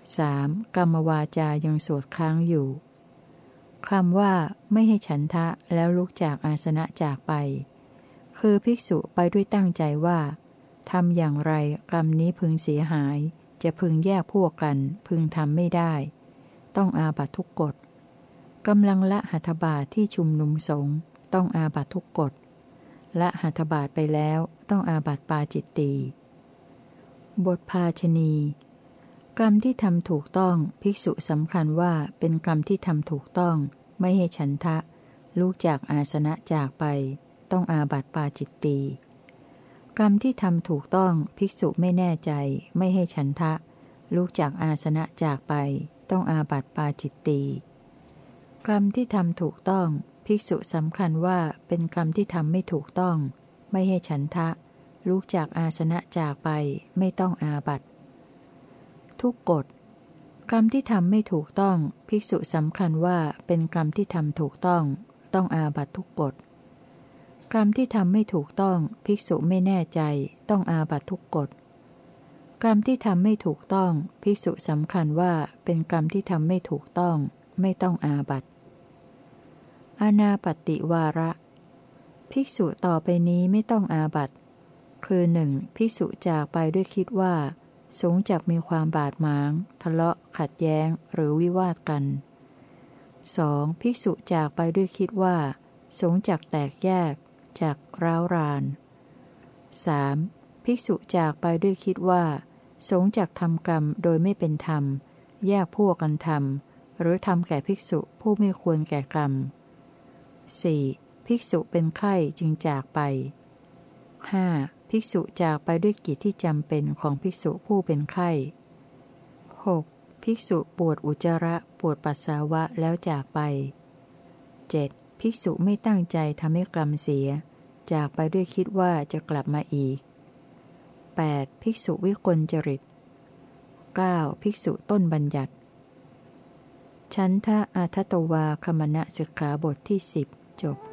สาม กรรมวาจายังสวดค้างอยู่คำว่าไม่ให้ฉันทะแล้วลุกจากอาสนะจากไปคือภิกษุไปด้วยตั้งใจว่าทำอย่างไรกรรมนี้พึงเสียหายจะพึงแยกพวกกันพึงทำไม่ได้ต้องอาบัตทุกกฎกำลังละหัตถบาทที่ชุมนุมสงฆ์ต้องอาบัตทุกกฎละหัตถบาทไปแล้วต้องอาบัติปาจิตตีบทภาชณีกรรมที่ทำถูกต้องภิกษุสำคัญว่าเป็นกรรมที่ทำถูกต้องไม่ให้ฉันทะลุกจากอาสนะจากไปต้องอาบัติปาจิตตีกรรมที่ทำถูกต้องภิกษุไม่แน่ใจไม่ให้ฉันทะลุกจากอาสนะจากไปต้องอาบัติปาจิตตีกรรมที่ทำถูกต้องภิกษุสำคัญว่าเป็นกรรมที่ทำไม่ถูกต้องไม่ให้ฉันทะลุกจากอาสนะจากไปไม่ต้องอาบัติทุกกฎกรรมที่ทำไม่ถูกต้องภิกษุสำคัญว่าเป็นกรรมที่ทำถูกต้องต้องอาบัติทุกกฎกรรมที่ทำไม่ถูกต้องภิกษุไม่แน่ใจต้องอาบัติทุกกฎกรรมที่ทำไม่ถูกต้องภิกษุสำคัญว่าเป็นกรรมที่ทำไม่ถูกต้องไม่ต้องอาบัติอานาปัตติวาระภิกษุต่อไปนี้ไม่ต้องอาบัติคือหนึ่งภิกษุจากไปด้วยคิดว่าสงฆ์จักมีความบาดหมางทะเลาะขัดแย้งหรือวิวาทกัน สอง. ภิกษุจากไปด้วยคิดว่าสงฆ์จักแตกแยกจักร้าวราน สาม. ภิกษุจากไปด้วยคิดว่าสงฆ์จักทำกรรมโดยไม่เป็นธรรมแยกพวกกันทำหรือทำแก่ภิกษุผู้ไม่ควรแก่กรรม สี่. ภิกษุเป็นไข้จึงจากไป ห้า. ภิกษุจากไปด้วยกิจที่จำเป็นของภิกษุผู้เป็นไข้ หก. ภิกษุปวดอุจจาระปวดปัสสาวะแล้วจากไป เจ็ด. ภิกษุไม่ตั้งใจทำให้กรรมเสียจากไปด้วยคิดว่าจะกลับมาอีก แปด. ภิกษุวิกลจริต เก้า. ภิกษุต้นบัญญัติฉันทะอาทัตตวาคมณสิกขาบทที่สิบจบ